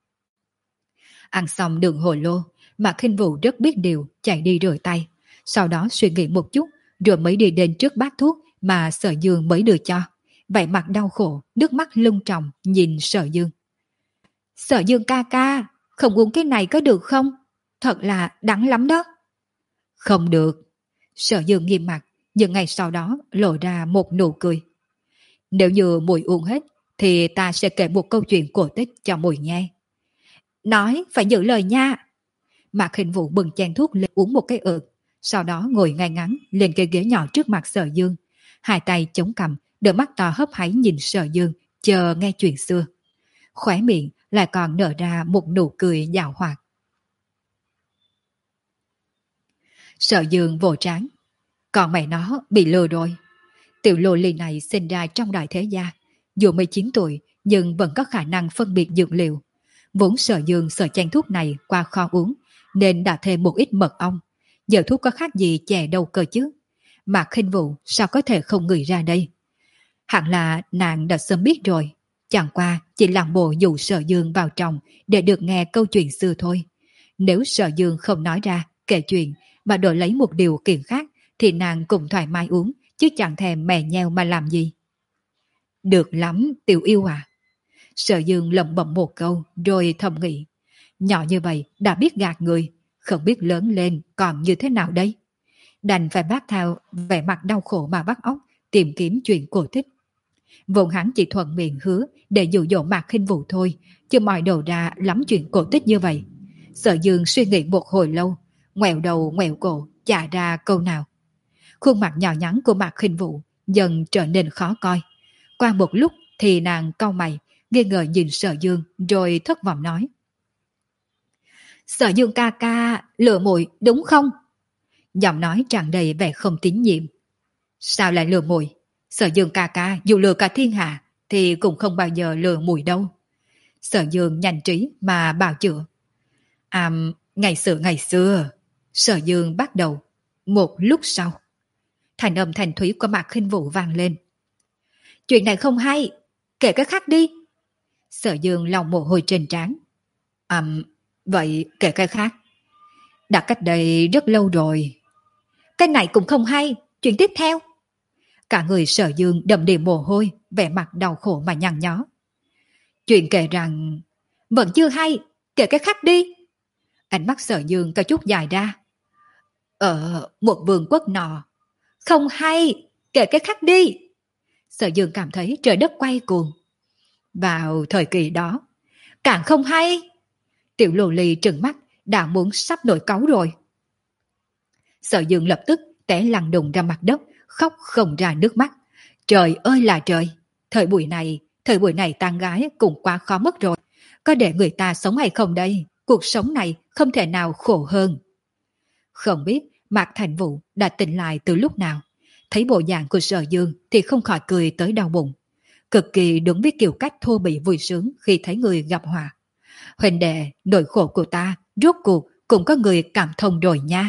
Ăn xong đường hồ lô, Mạc Khinh Vũ rất biết điều, chạy đi rửa tay, sau đó suy nghĩ một chút rồi mới đi đến trước bát thuốc mà Sở Dương mới đưa cho. Vẻ mặt đau khổ, nước mắt lưng tròng nhìn Sở Dương. Sở Dương ca ca, không uống cái này có được không? Thật là đắng lắm đó. Không được. Sở Dương nghiêm mặt, nhưng ngày sau đó lộ ra một nụ cười. Nếu như muội uống hết, thì ta sẽ kể một câu chuyện cổ tích cho muội nghe. Nói phải giữ lời nha. Mạc Khinh Vũ bừng chén thuốc lên uống một cái ực, sau đó ngồi ngay ngắn lên cái ghế nhỏ trước mặt Sở Dương, hai tay chống cằm, đôi mắt to hấp háy nhìn Sở Dương, chờ nghe chuyện xưa. Khóe miệng lại còn nở ra một nụ cười giảo hoạt. Sở Dương vỗ trán. Còn mẹ nó bị lừa rồi. Tiểu lô ly này sinh ra trong đại thế gia, dù mới chín tuổi nhưng vẫn có khả năng phân biệt dược liệu. Vốn Sở Dương sợ chén thuốc này qua kho uống, nên đã thêm một ít mật ong. Giờ thuốc có khác gì chè đâu cơ chứ. Mạc Khinh Vũ sao có thể không ngửi ra đây? Hẳn là nàng đã sớm biết rồi. Chẳng qua chỉ làm bộ dụ Sở Dương vào trong để được nghe câu chuyện xưa thôi. Nếu Sở Dương không nói ra kể chuyện mà đổi lấy một điều kiện khác, thì nàng cũng thoải mái uống, chứ chẳng thèm mè nheo mà làm gì. Được lắm, tiểu yêu à. Sở Dương lẩm bẩm một câu rồi thầm nghĩ. Nhỏ như vậy đã biết gạt người, không biết lớn lên còn như thế nào đây. Đành phải bác theo vẻ mặt đau khổ mà bắt óc tìm kiếm chuyện cổ tích. Vốn hắn chỉ thuận miệng hứa để dụ dỗ Mạc Khinh Vũ thôi, chứ mọi đầu ra lắm chuyện cổ tích như vậy. Sở Dương suy nghĩ một hồi lâu, ngoẹo đầu ngoẹo cổ chả ra câu nào. Khuôn mặt nhỏ nhắn của Mạc Khinh Vũ dần trở nên khó coi. Qua một lúc thì nàng cau mày, nghi ngờ nhìn Sở Dương rồi thất vọng nói. Sở Dương ca ca, lừa muội đúng không? Giọng nói tràn đầy vẻ không tín nhiệm. Sao lại lừa muội? Sở Dương ca ca dù lừa cả thiên hạ thì cũng không bao giờ lừa muội đâu. Sở Dương nhanh trí mà bào chữa. À, ngày xưa ngày xưa. Sở Dương bắt đầu. Một lúc sau, thành âm thành thúy của Mạc Khinh Vũ vang lên. chuyện này không hay, kể cái khác đi. Sở Dương lau mồ hôi trên trán. À, vậy kể cái khác. Đã cách đây rất lâu rồi. Cái này cũng không hay, chuyện tiếp theo. Cả người Sở Dương đầm đìa mồ hôi, vẻ mặt đau khổ mà nhăn nhó. Chuyện kể rằng vẫn chưa hay, kể cái khác đi. Ánh mắt Sở Dương có chút dài ra. Ở một vương quốc nọ. Không hay, kể cái khác đi. Sở Dương cảm thấy trời đất quay cuồng. Vào thời kỳ đó, càng không hay. Tiểu Lô Ly trừng mắt, đã muốn sắp nổi cáu rồi. Sở Dương lập tức té lăn đùng ra mặt đất, khóc không ra nước mắt. Trời ơi là trời, thời buổi này, thời buổi này tán gái cũng quá khó mất rồi. Có để người ta sống hay không đây? Cuộc sống này không thể nào khổ hơn. Không biết Mạc Thành Vũ đã tỉnh lại từ lúc nào. Thấy bộ dạng của Sở Dương thì không khỏi cười tới đau bụng. Cực kỳ đúng với kiểu cách thô bỉ vui sướng khi thấy người gặp họa. Huỳnh đệ, nỗi khổ của ta, rốt cuộc cũng có người cảm thông rồi nha.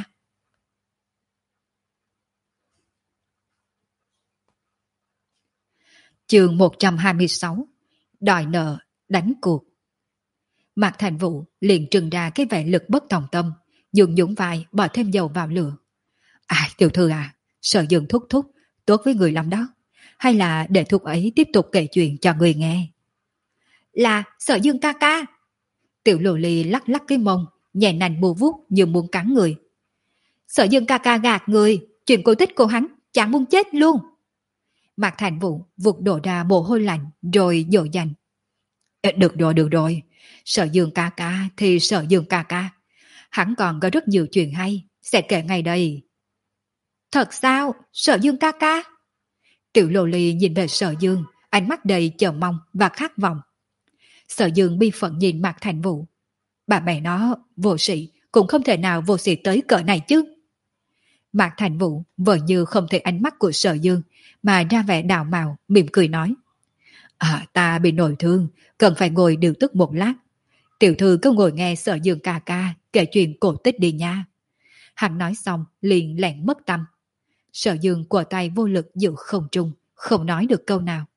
Chương một trăm hai mươi sáu. Đòi nợ, đánh cuộc. Mạc Thành Vũ liền trừng ra cái vẻ lực bất tòng tâm, dùng nhũng vai bỏ thêm dầu vào lửa. À, tiểu thư à, Sở Dương thúc thúc, tốt với người lắm đó. Hay là để thúc ấy tiếp tục kể chuyện cho người nghe? Là Sở Dương ca ca. Tiểu Lô Ly lắc lắc cái mông, nhẹ nành bù vuốt như muốn cắn người. Sở Dương ca ca gạt người, chuyện cổ tích của hắn chẳng muốn chết luôn. Mạc Thành Vũ vụt đổ ra mồ hôi lạnh rồi dỗ dành. Được rồi, được rồi. Sở Dương ca ca thì Sở Dương ca ca. Hắn còn có rất nhiều chuyện hay, sẽ kể ngay đây. Thật sao, Sở Dương ca ca? Tiểu Lô Ly nhìn về Sở Dương, ánh mắt đầy chờ mong và khát vọng. Sở Dương bi phận nhìn Mạc Thành Vũ. Bà mẹ nó, vô sĩ, cũng không thể nào vô sĩ tới cỡ này chứ. Mạc Thành Vũ vờ như không thấy ánh mắt của Sở Dương, mà ra vẻ đào màu, mỉm cười nói. À, ta bị nổi thương, cần phải ngồi điều tức một lát. Tiểu thư cứ ngồi nghe Sở Dương ca ca kể chuyện cổ tích đi nha. Hắn nói xong liền lẹn mất tâm. Sở Dương của tay vô lực giữ không trung, không nói được câu nào.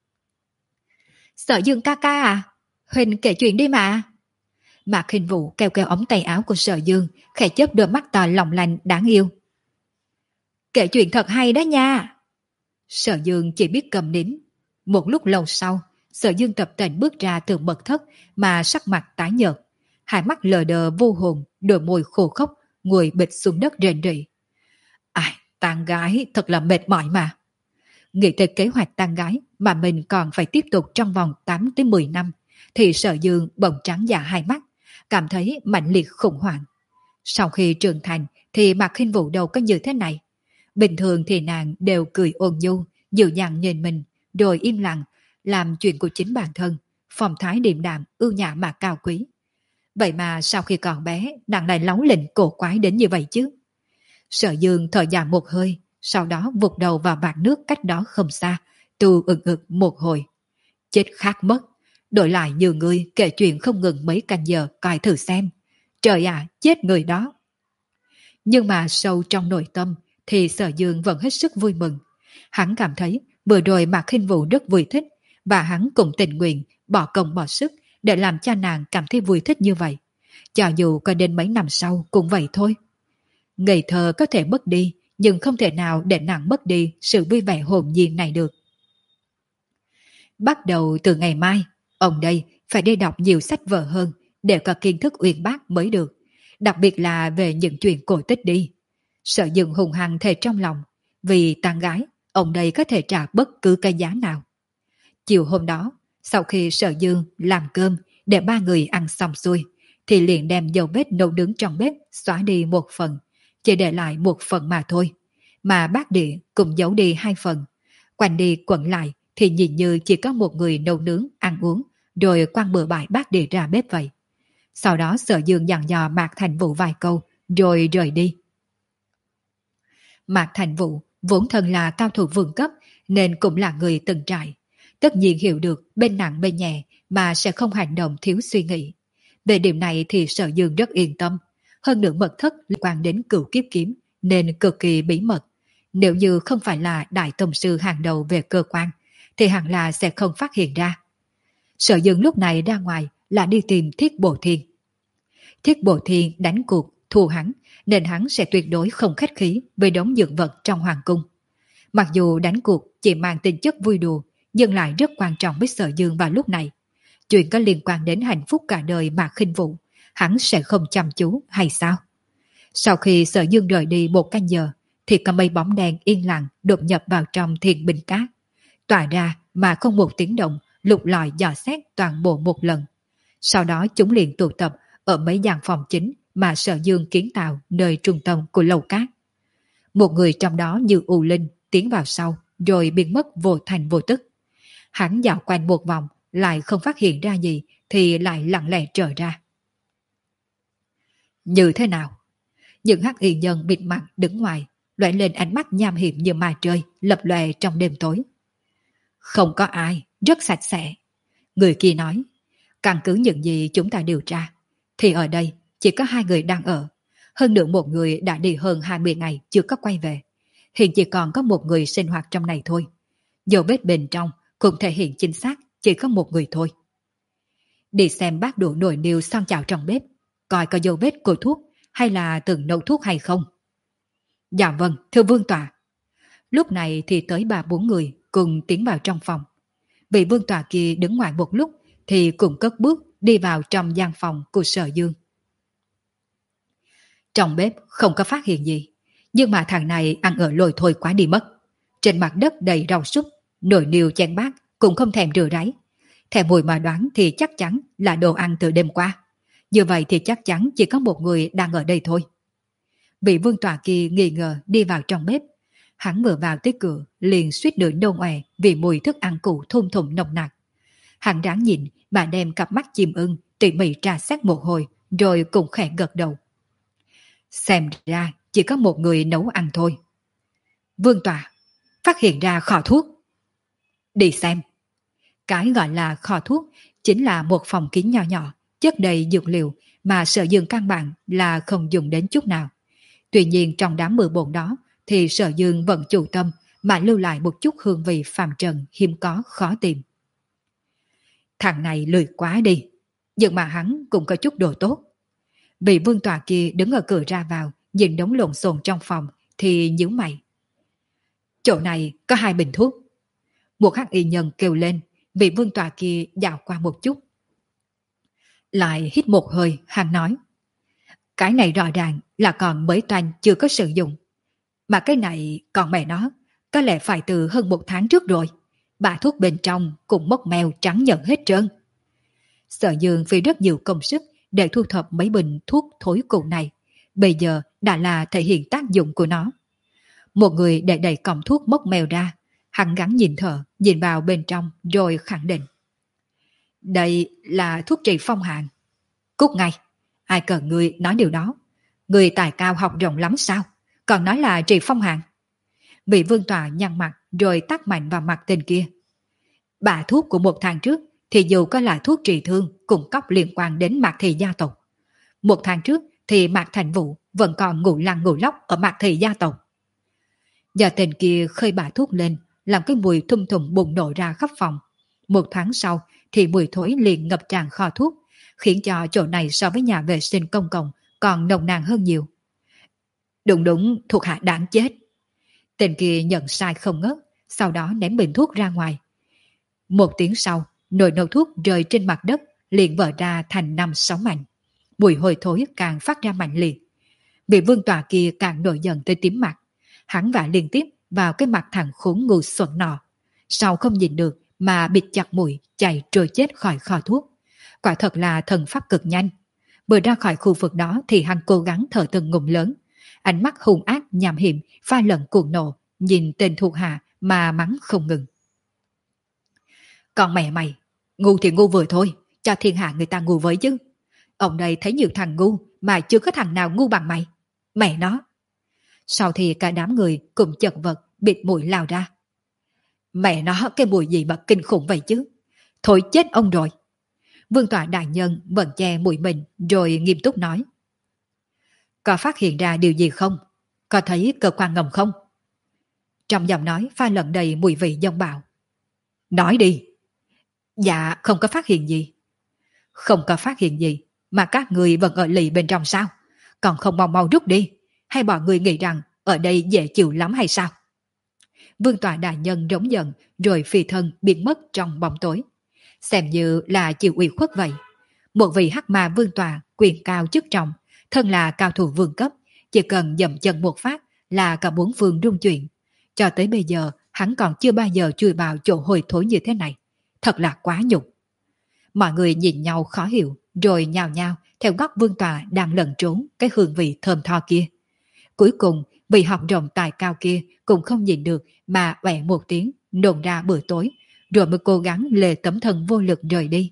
Sở Dương ca ca à, Huỳnh kể chuyện đi mà. Mạc Hình Vũ kéo kéo ống tay áo của Sở Dương, khẽ chớp đôi mắt to lòng lành đáng yêu. Kể chuyện thật hay đó nha. Sở Dương chỉ biết cầm nín. Một lúc lâu sau, Sở Dương tập tễnh bước ra từ mật thất mà sắc mặt tái nhợt, hai mắt lờ đờ vô hồn, đôi môi khô khốc, ngồi bịch xuống đất rền rỉ. Ai, tán gái thật là mệt mỏi mà. Nghĩ tới kế hoạch tán gái mà mình còn phải tiếp tục trong vòng tám tới mười năm, thì Sở Dương bỗng trắng dạ hai mắt, cảm thấy mạnh liệt khủng hoảng. Sau khi trưởng thành thì Mạc Khinh Vũ đâu có như thế này. Bình thường thì nàng đều cười ôn nhu, dịu dàng nhìn mình, rồi im lặng, làm chuyện của chính bản thân, phong thái điềm đạm, ưu nhã mà cao quý. Vậy mà sau khi còn bé, nàng lại láu lỉnh cổ quái đến như vậy chứ. Sở Dương thở dài một hơi, sau đó vụt đầu vào vạc nước cách đó không xa, tu ực ực một hồi. Chết khát mất, đổi lại nhiều người kể chuyện không ngừng mấy canh giờ coi thử xem. Trời ạ, chết người đó. Nhưng mà sâu trong nội tâm thì Sở Dương vẫn hết sức vui mừng. Hắn cảm thấy vừa rồi Mạc Khinh Vũ rất vui thích, và hắn cũng tình nguyện bỏ công bỏ sức để làm cho nàng cảm thấy vui thích như vậy. Cho dù có đến mấy năm sau cũng vậy thôi. Ngây thơ có thể mất đi, nhưng không thể nào để nàng mất đi sự vui vẻ hồn nhiên này được. Bắt đầu từ ngày mai, ông đây phải đi đọc nhiều sách vở hơn để có kiến thức uyên bác mới được, đặc biệt là về những chuyện cổ tích đi. Sở Dương hùng hăng thề trong lòng, vì tán gái, ông đây có thể trả bất cứ cái giá nào. Chiều hôm đó, sau khi Sở Dương làm cơm để ba người ăn xong xuôi, thì liền đem dầu bếp nấu nướng trong bếp xóa đi một phần, chỉ để lại một phần mà thôi. Mà bát đĩa cũng giấu đi hai phần. Quanh đi quẩn lại thì nhìn như chỉ có một người nấu nướng, ăn uống, rồi quăng bừa bãi bát đĩa ra bếp vậy. Sau đó Sở Dương dặn dò Mạc Thành Vũ vài câu, rồi rời đi. Mạc Thành Vũ vốn thân là cao thủ vương cấp, nên cũng là người từng trải. Tất nhiên hiểu được bên nặng bên nhẹ mà sẽ không hành động thiếu suy nghĩ. Về điểm này thì Sở Dương rất yên tâm. Hơn nữa mật thất liên quan đến cửu kiếp kiếm nên cực kỳ bí mật. Nếu như không phải là đại tông sư hàng đầu về cơ quan, thì hẳn là sẽ không phát hiện ra. Sở Dương lúc này ra ngoài là đi tìm Thiết Bộ Thiên. Thiết Bộ Thiên đánh cuộc thua hắn, nên hắn sẽ tuyệt đối không khách khí với đống dược vật trong hoàng cung. Mặc dù đánh cuộc chỉ mang tính chất vui đùa, nhưng lại rất quan trọng với Sở Dương vào lúc này. Chuyện có liên quan đến hạnh phúc cả đời mà khinh vụ, hắn sẽ không chăm chú hay sao? Sau khi Sở Dương rời đi một canh giờ, thì có mây bóng đen yên lặng đột nhập vào trong thiên binh cát, tỏa ra mà không một tiếng động, lục lọi dò xét toàn bộ một lần. Sau đó chúng liền tụ tập ở mấy gian phòng chính mà Sở Dương kiến tạo nơi trung tâm của lầu cát. Một người trong đó như U Linh tiến vào sau, rồi biến mất vô thành vô tức. Hắn dạo quanh một vòng, lại không phát hiện ra gì, thì lại lặng lẽ trở ra. Như thế nào? Những hắc y nhân bịt mặt đứng ngoài, lóe lên ánh mắt nham hiểm như ma trời, lập lòe trong đêm tối. Không có ai, rất sạch sẽ. Người kia nói, căn cứ những gì chúng ta điều tra, thì ở đây chỉ có hai người đang ở. Hơn nữa một người đã đi hơn hai mươi ngày chưa có quay về. Hiện chỉ còn có một người sinh hoạt trong này thôi. Dấu vết bên trong cũng thể hiện chính xác chỉ có một người thôi. Đi xem bát đũa nồi niêu son chảo trong bếp, coi có dấu vết của thuốc hay là từng nấu thuốc hay không. Dạ vâng, thưa vương tọa. Lúc này thì tới ba bốn người cùng tiến vào trong phòng. Vị vương tọa kia đứng ngoài một lúc thì cùng cất bước đi vào trong gian phòng của Sở Dương. Trong bếp không có phát hiện gì, nhưng mà thằng này ăn ở lôi thôi quá đi mất. Trên mặt đất đầy rau súp, nồi niêu chén bát cũng không thèm rửa ráy. Theo mùi mà đoán thì chắc chắn là đồ ăn từ đêm qua. Như vậy thì chắc chắn chỉ có một người đang ở đây thôi. Vị vương tọa kia nghi ngờ đi vào trong bếp. Hắn vừa vào tới cửa liền suýt nữa nôn ọe vì mùi thức ăn cũ thum thùm nồng nặc. Hắn ráng nhìn mà đem cặp mắt chim ưng tỉ mỉ trà xét một hồi, rồi cũng khẽ gật đầu. Xem ra chỉ có một người nấu ăn thôi. Vương tọa, phát hiện ra kho thuốc. Đi xem. Cái gọi là kho thuốc chính là một phòng kín nhỏ nhỏ, chất đầy dược liệu mà Sở Dương căn bản là không dùng đến chút nào. Tuy nhiên trong đám mười bồn đó thì Sở Dương vẫn chủ tâm mà lưu lại một chút hương vị phàm trần hiếm có khó tìm. Thằng này lười quá đi, nhưng mà hắn cũng có chút đồ tốt. Vị vương tọa kia đứng ở cửa ra vào, nhìn đống lộn xộn trong phòng thì nhíu mày. Chỗ này có hai bình thuốc. Một hắc y nhân kêu lên, vị vương tọa kia dạo qua một chút. Lại hít một hơi, hắn nói. Cái này rõ ràng là còn mới toanh chưa có sử dụng. Mà cái này còn mẹ nó, có lẽ phải từ hơn một tháng trước rồi. Bà thuốc bên trong cũng mốc mèo trắng nhợt hết trơn. Sở Dương phí rất nhiều công sức để thu thập mấy bình thuốc thối cụ này. Bây giờ đã là thể hiện tác dụng của nó. Một người để đầy cọng thuốc mốc mèo ra, hắn gắn nhìn thở, nhìn vào bên trong rồi khẳng định. Đây là thuốc trị phong hàn. Cút ngay, ai cần người nói điều đó. Người tài cao học rộng lắm sao, còn nói là trị phong hàn. Vị vương tọa nhăn mặt rồi tát mạnh vào mặt tên kia. Bà thuốc của một tháng trước thì dù có là thuốc trị thương cũng cóc liên quan đến Mạc Thị gia tộc. Một tháng trước thì Mạc Thành Vũ vẫn còn ngủ lăn ngủ lóc ở Mạc Thị gia tộc. Giờ tên kia khơi bà thuốc lên, làm cái mùi thum thùm bùng nổ ra khắp phòng. Một tháng sau thì mùi thối liền ngập tràn kho thuốc, khiến cho chỗ này so với nhà vệ sinh công cộng còn nồng nàn hơn nhiều. Đúng đúng, thuộc hạ đáng chết. Tên kia nhận sai không ngớt, sau đó ném bình thuốc ra ngoài. Một tiếng sau, nồi nấu thuốc rơi trên mặt đất, liền vỡ ra thành năm sáu mảnh. Mùi hôi thối càng phát ra mạnh liệt. Vị vương tọa kia càng nổi giận tới tím mặt. Hắn vả liên tiếp vào cái mặt thằng khốn ngu xuẩn nọ. Sau không nhìn được mà bịt chặt mũi chạy trôi chết khỏi kho thuốc. Quả thật là thần pháp cực nhanh. Vừa ra khỏi khu vực đó thì hắn cố gắng thở từng ngụm lớn. Ánh mắt hung ác nham hiểm pha lẫn cuồng nộ, nhìn tên thuộc hạ mà mắng không ngừng. Còn mẹ mày, ngu thì ngu vừa thôi, cho thiên hạ người ta ngu với chứ. Ông đây thấy nhiều thằng ngu mà chưa có thằng nào ngu bằng mày. Mẹ nó. Sau thì cả đám người cùng chật vật bịt mũi lao ra. Mẹ nó, cái mùi gì mà kinh khủng vậy chứ. Thôi chết ông rồi. Vương tọa đại nhân vẫn che mũi mình rồi nghiêm túc nói. Có phát hiện ra điều gì không? Có thấy cơ quan ngầm không? Trong giọng nói pha lẫn đầy mùi vị dông bạo. Nói đi. Dạ không có phát hiện gì. Không có phát hiện gì mà các người vẫn ở lì bên trong sao? Còn không mau mau rút đi. Hay mọi người nghĩ rằng ở đây dễ chịu lắm hay sao? Vương tọa đại nhân rống giận rồi phi thân biến mất trong bóng tối. Xem như là chịu ủy khuất vậy. Một vị hắc ma vương tọa quyền cao chức trọng, thân là cao thủ vương cấp, chỉ cần dậm chân một phát là cả bốn phương rung chuyển. Cho tới bây giờ hắn còn chưa bao giờ chui vào chỗ hôi thối như thế này. Thật là quá nhục. Mọi người nhìn nhau khó hiểu, rồi nhào nhào theo góc vương tọa đang lẩn trốn cái hương vị thơm tho kia. Cuối cùng, vị học rộng tài cao kia cũng không nhìn được mà quẹ một tiếng, nôn ra bữa tối, rồi mới cố gắng lê tấm thân vô lực rời đi.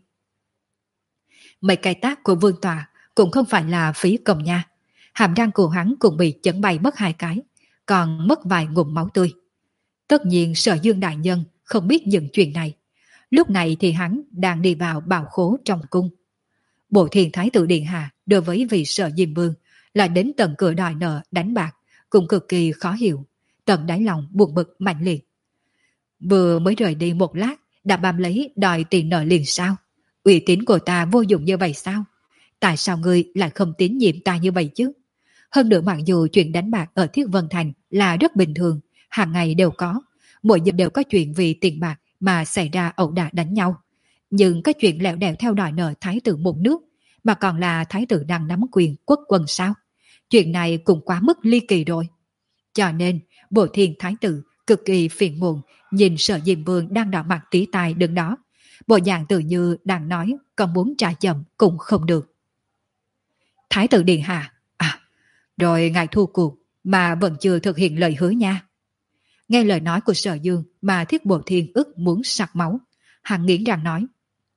Mấy cái tác của vương tọa cũng không phải là phí công nha. Hàm răng của hắn cũng bị chấn bay mất hai cái, còn mất vài ngụm máu tươi. Tất nhiên Sở Dương đại nhân không biết những chuyện này. Lúc này thì hắn đang đi vào bào khố trong cung. Bộ Thiên Thái tử Điện Hạ đối với vị Sở Diêm Vương là đến tận cửa đòi nợ đánh bạc, cũng cực kỳ khó hiểu, tận đáy lòng buồn bực mạnh liệt. Vừa mới rời đi một lát đã bám lấy đòi tiền nợ liền sao? Uy tín của ta vô dụng như vậy sao? Tại sao ngươi lại không tín nhiệm ta như vậy chứ? Hơn nữa mặc dù chuyện đánh bạc ở Thiết Vân Thành là rất bình thường, hàng ngày đều có, mỗi giờ đều có chuyện vì tiền bạc mà xảy ra ẩu đả đánh nhau. Nhưng cái chuyện lẹo đẹo theo đòi nợ thái tử một nước, mà còn là thái tử đang nắm quyền quốc quân sao? Chuyện này cũng quá mức ly kỳ rồi. Cho nên, Bộ Thiên Thái tử cực kỳ phiền muộn nhìn Sở Diêm Vương đang đỏ mặt tí tai đứng đó. Bộ dạng tự như đang nói còn muốn trả chậm cũng không được. Thái tử Điện Hạ, à, rồi ngài thua cuộc mà vẫn chưa thực hiện lời hứa nha. Nghe lời nói của Sở Dương mà Thiết Bộ Thiên ức muốn sặc máu. Hắn nghiến răng nói.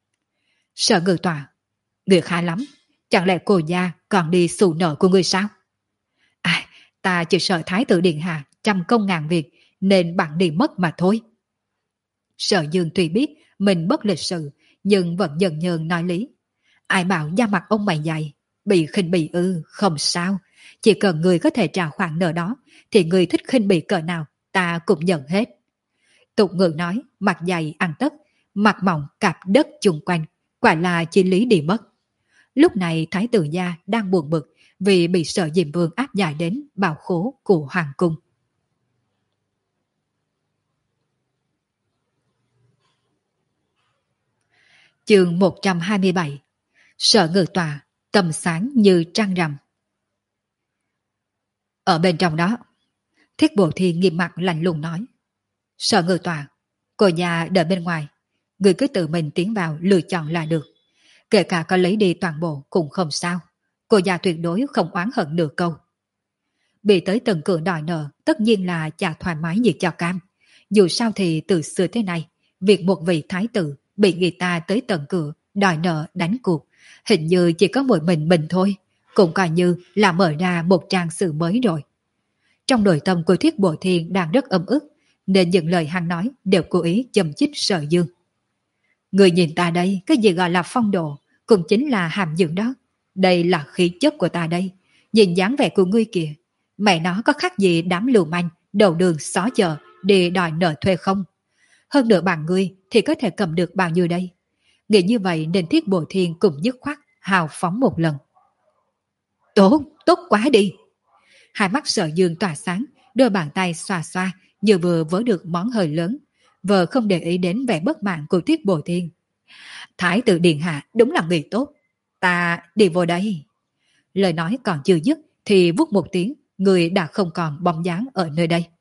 Sở Ngự Tọa, người khá lắm, chẳng lẽ cô gia còn đi xù nợ của người sao? À, ta chỉ sợ Thái tử Điện Hạ trăm công ngàn việc nên bạn đi mất mà thôi. Sở Dương tuy biết mình bất lịch sự nhưng vẫn dần nhờn nói lý. Ai bảo da mặt ông mày dày, bị khinh bỉ ư, không sao. Chỉ cần người có thể trả khoản nợ đó thì người thích khinh bỉ cỡ nào ta cũng nhận hết. Tục ngữ nói mặt dày ăn tất, mặt mỏng cạp đất chung quanh, quả là chi lý đi mất. Lúc này Thái tử gia đang buồn bực vì bị Sở Diêm Vương áp giải đến bào khố của Hoàng cung. Chương một trăm hai mươi bảy. Sở Ngự Tọa, tầm sáng như trăng rằm. Ở bên trong đó, Thiết Bộ Thiên nghiêm mặt lạnh lùng nói. Sở Ngự Tọa, cô nhà đợi bên ngoài, người cứ tự mình tiến vào lựa chọn là được. Kể cả có lấy đi toàn bộ cũng không sao. Cô già tuyệt đối không oán hận nửa câu. Bị tới tầng cửa đòi nợ tất nhiên là chả thoải mái như cho cam. Dù sao thì từ xưa thế này, việc một vị thái tử bị người ta tới tận cửa đòi nợ đánh cuộc, hình như chỉ có một mình mình thôi, cũng coi như là mở ra một trang sử mới rồi. Trong nội tâm của Thiết Bộ Thiên đang rất ấm ức, nên những lời hắn nói đều cố ý châm chích Sở Dương. Người nhìn ta đây, cái gì gọi là phong độ, cũng chính là hàm dưỡng đó. Đây là khí chất của ta đây. Nhìn dáng vẻ của ngươi kìa, mẹ nó có khác gì đám lưu manh đầu đường xó chợ để đòi nợ thuê không? Hơn nữa bạn ngươi thì có thể cầm được bao nhiêu đây? Nghĩ như vậy nên Thiết Bộ Thiên cũng dứt khoát hào phóng một lần. Tốt, tốt quá đi. Hai mắt Sở Dương tỏa sáng, đôi bàn tay xoa xoa như vừa vớ được món hơi lớn, vợ không để ý đến vẻ bất mãn của Thiết Bộ Thiên. Thái tử Điện Hạ đúng là người tốt, ta đi vô đây. Lời nói còn chưa dứt thì vút một tiếng, người đã không còn bóng dáng ở nơi đây.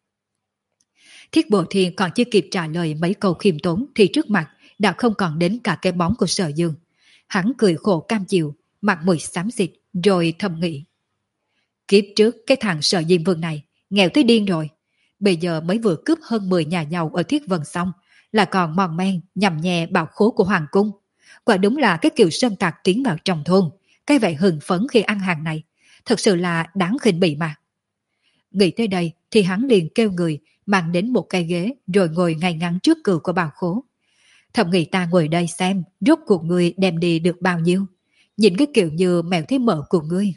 Thiết Bộ Thiên còn chưa kịp trả lời mấy câu khiêm tốn thì trước mặt đã không còn đến cả cái bóng của Sở Dương. Hắn cười khổ cam chịu, mặt mũi xám xịt rồi thầm nghĩ. Kiếp trước cái thằng Sở Diêm Vương này nghèo tới điên rồi. Bây giờ mới vừa cướp hơn mười nhà giàu ở Thiết Vân xong, là còn mòn men nhằm nhẹ bạo khố của Hoàng cung. Quả đúng là cái kiểu sơn tạc tiến vào trong thôn, cái vẻ hưng phấn khi ăn hàng này, thật sự là đáng khinh bỉ mà. Nghĩ tới đây thì hắn liền kêu người mang đến một cây ghế rồi ngồi ngay ngắn trước cửa của bào khố. Thầm nghĩ ta ngồi đây xem rốt cuộc người đem đi được bao nhiêu. Nhìn cái kiểu như mèo thấy mỡ của ngươi.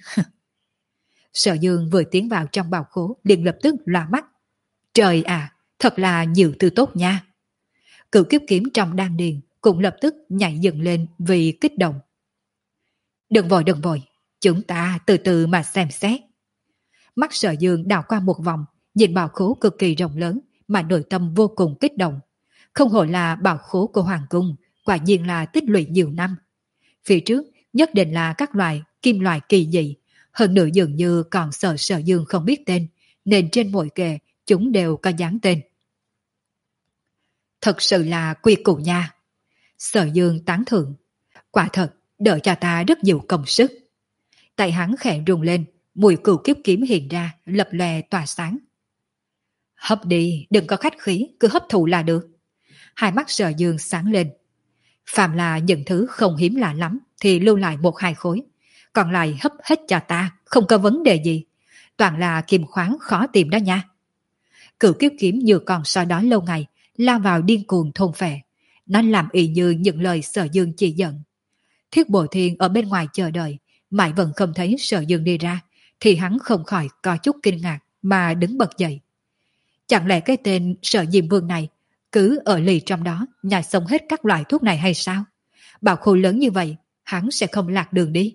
Sở Dương vừa tiến vào trong bào khố liền lập tức lóa mắt. Trời à, thật là nhiều thứ tốt nha. Cửu kiếp kiếm trong đan điền cũng lập tức nhảy dựng lên vì kích động. Đừng vội đừng vội, chúng ta từ từ mà xem xét. Mắt Sở Dương đảo qua một vòng, nhìn bảo khố cực kỳ rộng lớn mà nội tâm vô cùng kích động. Không hổ là bảo khố của Hoàng Cung, quả nhiên là tích lũy nhiều năm. Phía trước nhất định là các loại kim loại kỳ dị, hơn nữa dường như còn sợ Sở Dương không biết tên, nên trên mỗi kệ chúng đều có dán tên. Thật sự là quy củ nha. Sở Dương tán thưởng. Quả thật, đợi cho ta rất nhiều công sức. Tay hắn khẽ rung lên, mùi cửu kiếp kiếm hiện ra, lập lòe tỏa sáng. Hấp đi, đừng có khách khí, cứ hấp thụ là được. Hai mắt Sở Dương sáng lên. Phàm là những thứ không hiếm lạ lắm thì lưu lại một hai khối, còn lại hấp hết cho ta, không có vấn đề gì. Toàn là kim khoáng khó tìm đó nha. Cửu kiếp kiếm như còn sau đó lâu ngày, lao vào điên cuồng thôn phệ. Nó làm y như những lời Sở Dương chỉ giận. Thiết Bộ Thiên ở bên ngoài chờ đợi, mãi vẫn không thấy Sở Dương đi ra, thì hắn không khỏi có chút kinh ngạc mà đứng bật dậy. Chẳng lẽ cái tên Sở Diêm Vương này cứ ở lì trong đó nhai xong hết các loại thuốc này hay sao? Bảo khố lớn như vậy, hắn sẽ không lạc đường đi.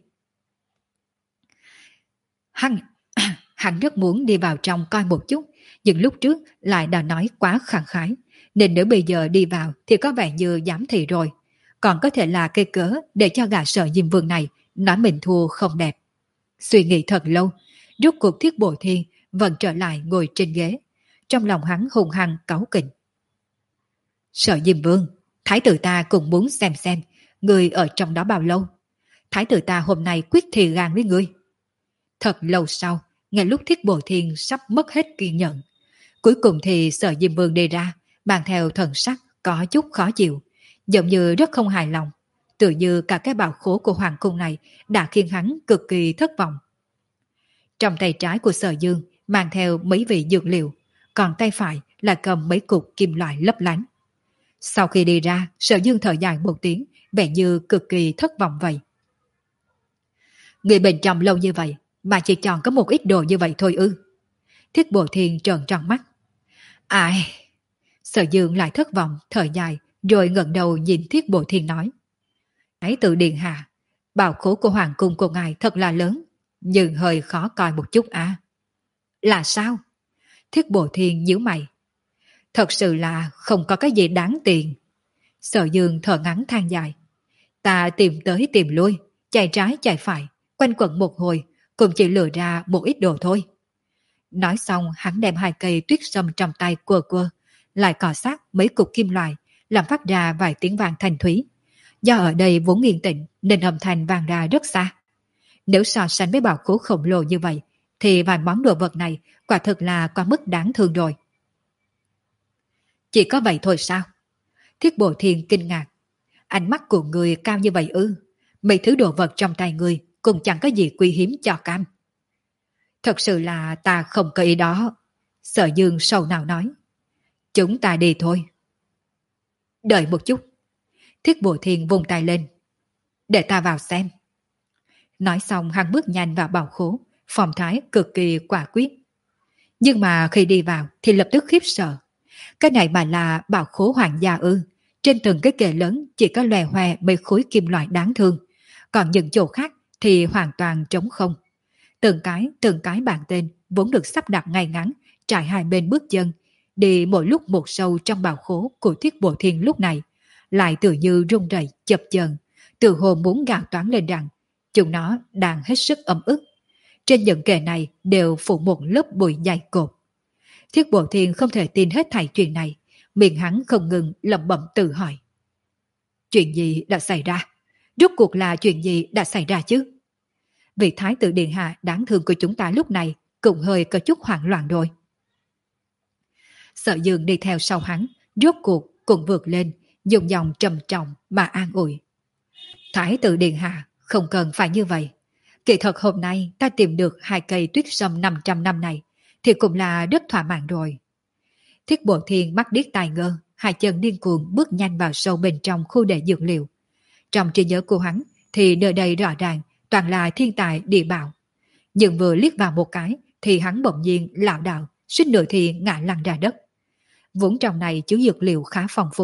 Hắn, hắn rất muốn đi vào trong coi một chút, nhưng lúc trước lại đã nói quá khẳng khái, nên nếu bây giờ đi vào thì có vẻ như dám thị rồi. Còn có thể là cây cớ để cho gã Sở Diêm Vương này nói mình thua không đẹp. Suy nghĩ thật lâu, rốt cuộc Thiết Bộ Thiên vẫn trở lại ngồi trên ghế. Trong lòng hắn hùng hăng cáu kỉnh. Sở Diêm Vương, thái tử ta cũng muốn xem xem người ở trong đó bao lâu. Thái tử ta hôm nay quyết thì gan với ngươi. Thật lâu sau, ngay lúc Thiết Bộ Thiên sắp mất hết kiên nhẫn, cuối cùng thì Sở Diêm Vương đi ra, mang theo thần sắc có chút khó chịu, giống như rất không hài lòng, tự như cả cái bảo khố của Hoàng Cung này đã khiến hắn cực kỳ thất vọng. Trong tay trái của Sở Dương mang theo mấy vị dược liệu, còn tay phải là cầm mấy cục kim loại lấp lánh. Sau khi đi ra, Sở Dương thở dài một tiếng, vẻ như cực kỳ thất vọng vậy. Người bên trong lâu như vậy, mà chỉ chọn có một ít đồ như vậy thôi ư? Thiết Bộ Thiên trợn tròn mắt. Ai? Sở Dương lại thất vọng, thở dài, rồi ngẩng đầu nhìn Thiết Bộ Thiên nói. Thái tử điện hạ, bảo khố của Hoàng Cung của ngài thật là lớn, nhưng hơi khó coi một chút à? Là sao? Thiết Bộ Thiên nhíu mày. Thật sự là không có cái gì đáng tiền. Sở Dương thở ngắn than dài. Ta tìm tới tìm lui, chạy trái chạy phải, quanh quẩn một hồi, cũng chỉ lừa ra một ít đồ thôi. Nói xong hắn đem hai cây tuyết sâm trong tay quơ quơ, lại cọ sát mấy cục kim loại, làm phát ra vài tiếng vang thanh thúy. Do ở đây vốn yên tĩnh nên âm thanh vang ra rất xa. Nếu so sánh với bảo khố khổng lồ như vậy, thì vài món đồ vật này quả thực là quá mức đáng thương rồi. Chỉ có vậy thôi sao? Thiết Bộ Thiên kinh ngạc. Ánh mắt của người cao như vậy ư? Mấy thứ đồ vật trong tay người cũng chẳng có gì quý hiếm cho cam. Thật sự là ta không có ý đó. Sở Dương sầu nào nói. Chúng ta đi thôi. Đợi một chút. Thiết Bộ Thiên vung tay lên. Để ta vào xem. Nói xong hắn bước nhanh vào bảo khố, phong thái cực kỳ quả quyết. Nhưng mà khi đi vào thì lập tức khiếp sợ. Cái này mà là bảo khố hoàng gia ư? Trên từng cái kệ lớn chỉ có lòe hoe mấy khối kim loại đáng thương, còn những chỗ khác thì hoàn toàn trống không. Từng cái, từng cái bảng tên vốn được sắp đặt ngay ngắn, trải hai bên bước chân, đi mỗi lúc một sâu trong bảo khố của Thiết Bộ Thiên lúc này, lại tự như rung rẩy chập chờn, từ hồ muốn gào toán lên rằng chúng nó đang hết sức ấm ức. Trên những kệ này đều phủ một lớp bụi dày cột. Thiết Bộ Thiên không thể tin hết thảy chuyện này, miệng hắn không ngừng lẩm bẩm tự hỏi. Chuyện gì đã xảy ra? Rốt cuộc là chuyện gì đã xảy ra chứ? Vị thái tử điện hạ đáng thương của chúng ta lúc này cũng hơi có chút hoảng loạn rồi. Sở Dương đi theo sau hắn, rốt cuộc cũng vượt lên, dùng giọng trầm trọng mà an ủi. Thái tử điện hạ, không cần phải như vậy. Kỳ thật hôm nay ta tìm được hai cây tuyết sâm năm trăm năm này, thì cũng là rất thỏa mãn rồi. Thiết Bộ Thiên mắt điếc tai ngơ, hai chân điên cuồng bước nhanh vào sâu bên trong khu để dược liệu. Trong trí nhớ của hắn thì nơi đây rõ ràng toàn là thiên tài địa bảo. Nhưng vừa liếc vào một cái thì hắn bỗng nhiên lảo đảo, suýt nữa thì ngã lăn ra đất. Vốn trong này chứa dược liệu khá phong phú,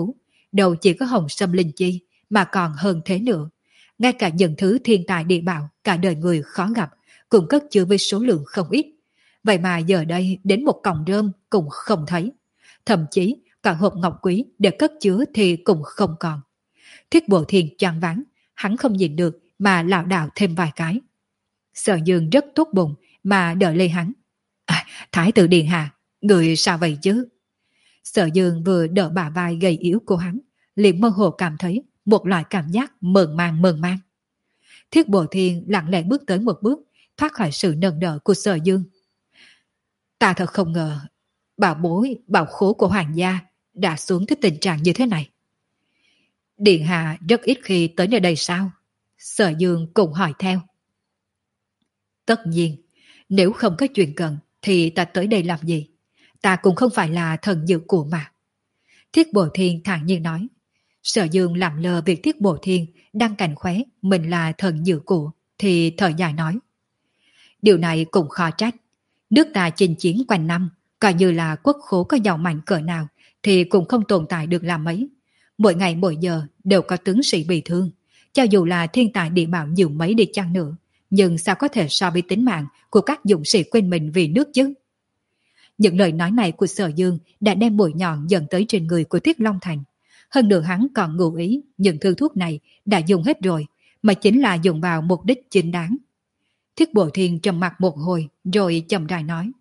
đâu chỉ có hồng sâm linh chi, mà còn hơn thế nữa. Ngay cả những thứ thiên tài địa bảo cả đời người khó gặp, cũng cất chứa với số lượng không ít. Vậy mà giờ đây đến một cọng rơm cũng không thấy. Thậm chí cả hộp ngọc quý để cất chứa thì cũng không còn. Thiết Bộ Thiên choáng váng, hắn không nhìn được mà lảo đảo thêm vài cái. Sở Dương rất tốt bụng mà đỡ lấy hắn. À, Thái tử điện hạ, người sao vậy chứ? Sở Dương vừa đỡ bả vai gầy yếu của hắn, liền mơ hồ cảm thấy một loại cảm giác mờn mang mờn mang. Thiết Bộ Thiên lặng lẽ bước tới một bước, thoát khỏi sự nâng đỡ của Sở Dương. Ta thật không ngờ, bảo bối, bảo khố của hoàng gia đã xuống tới tình trạng như thế này. Điện hạ rất ít khi tới nơi đây sao? Sở Dương cũng hỏi theo. Tất nhiên, nếu không có chuyện cần thì ta tới đây làm gì? Ta cũng không phải là thần dược cụ mà. Thiết Bộ Thiên thản nhiên nói. Sở Dương làm lơ việc Thiết Bộ Thiên đang cạnh khóe mình là thần dược cụ thì thở dài nói. Điều này cũng khó trách. Nước ta chinh chiến quanh năm, coi như là quốc khố có giàu mạnh cỡ nào thì cũng không tồn tại được làm mấy. Mỗi ngày mỗi giờ đều có tướng sĩ bị thương. Cho dù là thiên tài địa bảo nhiều mấy đi chăng nữa, nhưng sao có thể so với tính mạng của các dũng sĩ quên mình vì nước chứ? Những lời nói này của Sở Dương đã đem mũi nhọn dần tới trên người của Thiết Long Thành. Hơn nữa hắn còn ngụ ý những thứ thuốc này đã dùng hết rồi, mà chính là dùng vào mục đích chính đáng. Thiết Bộ Thiên trầm mặt một hồi rồi chậm rãi nói.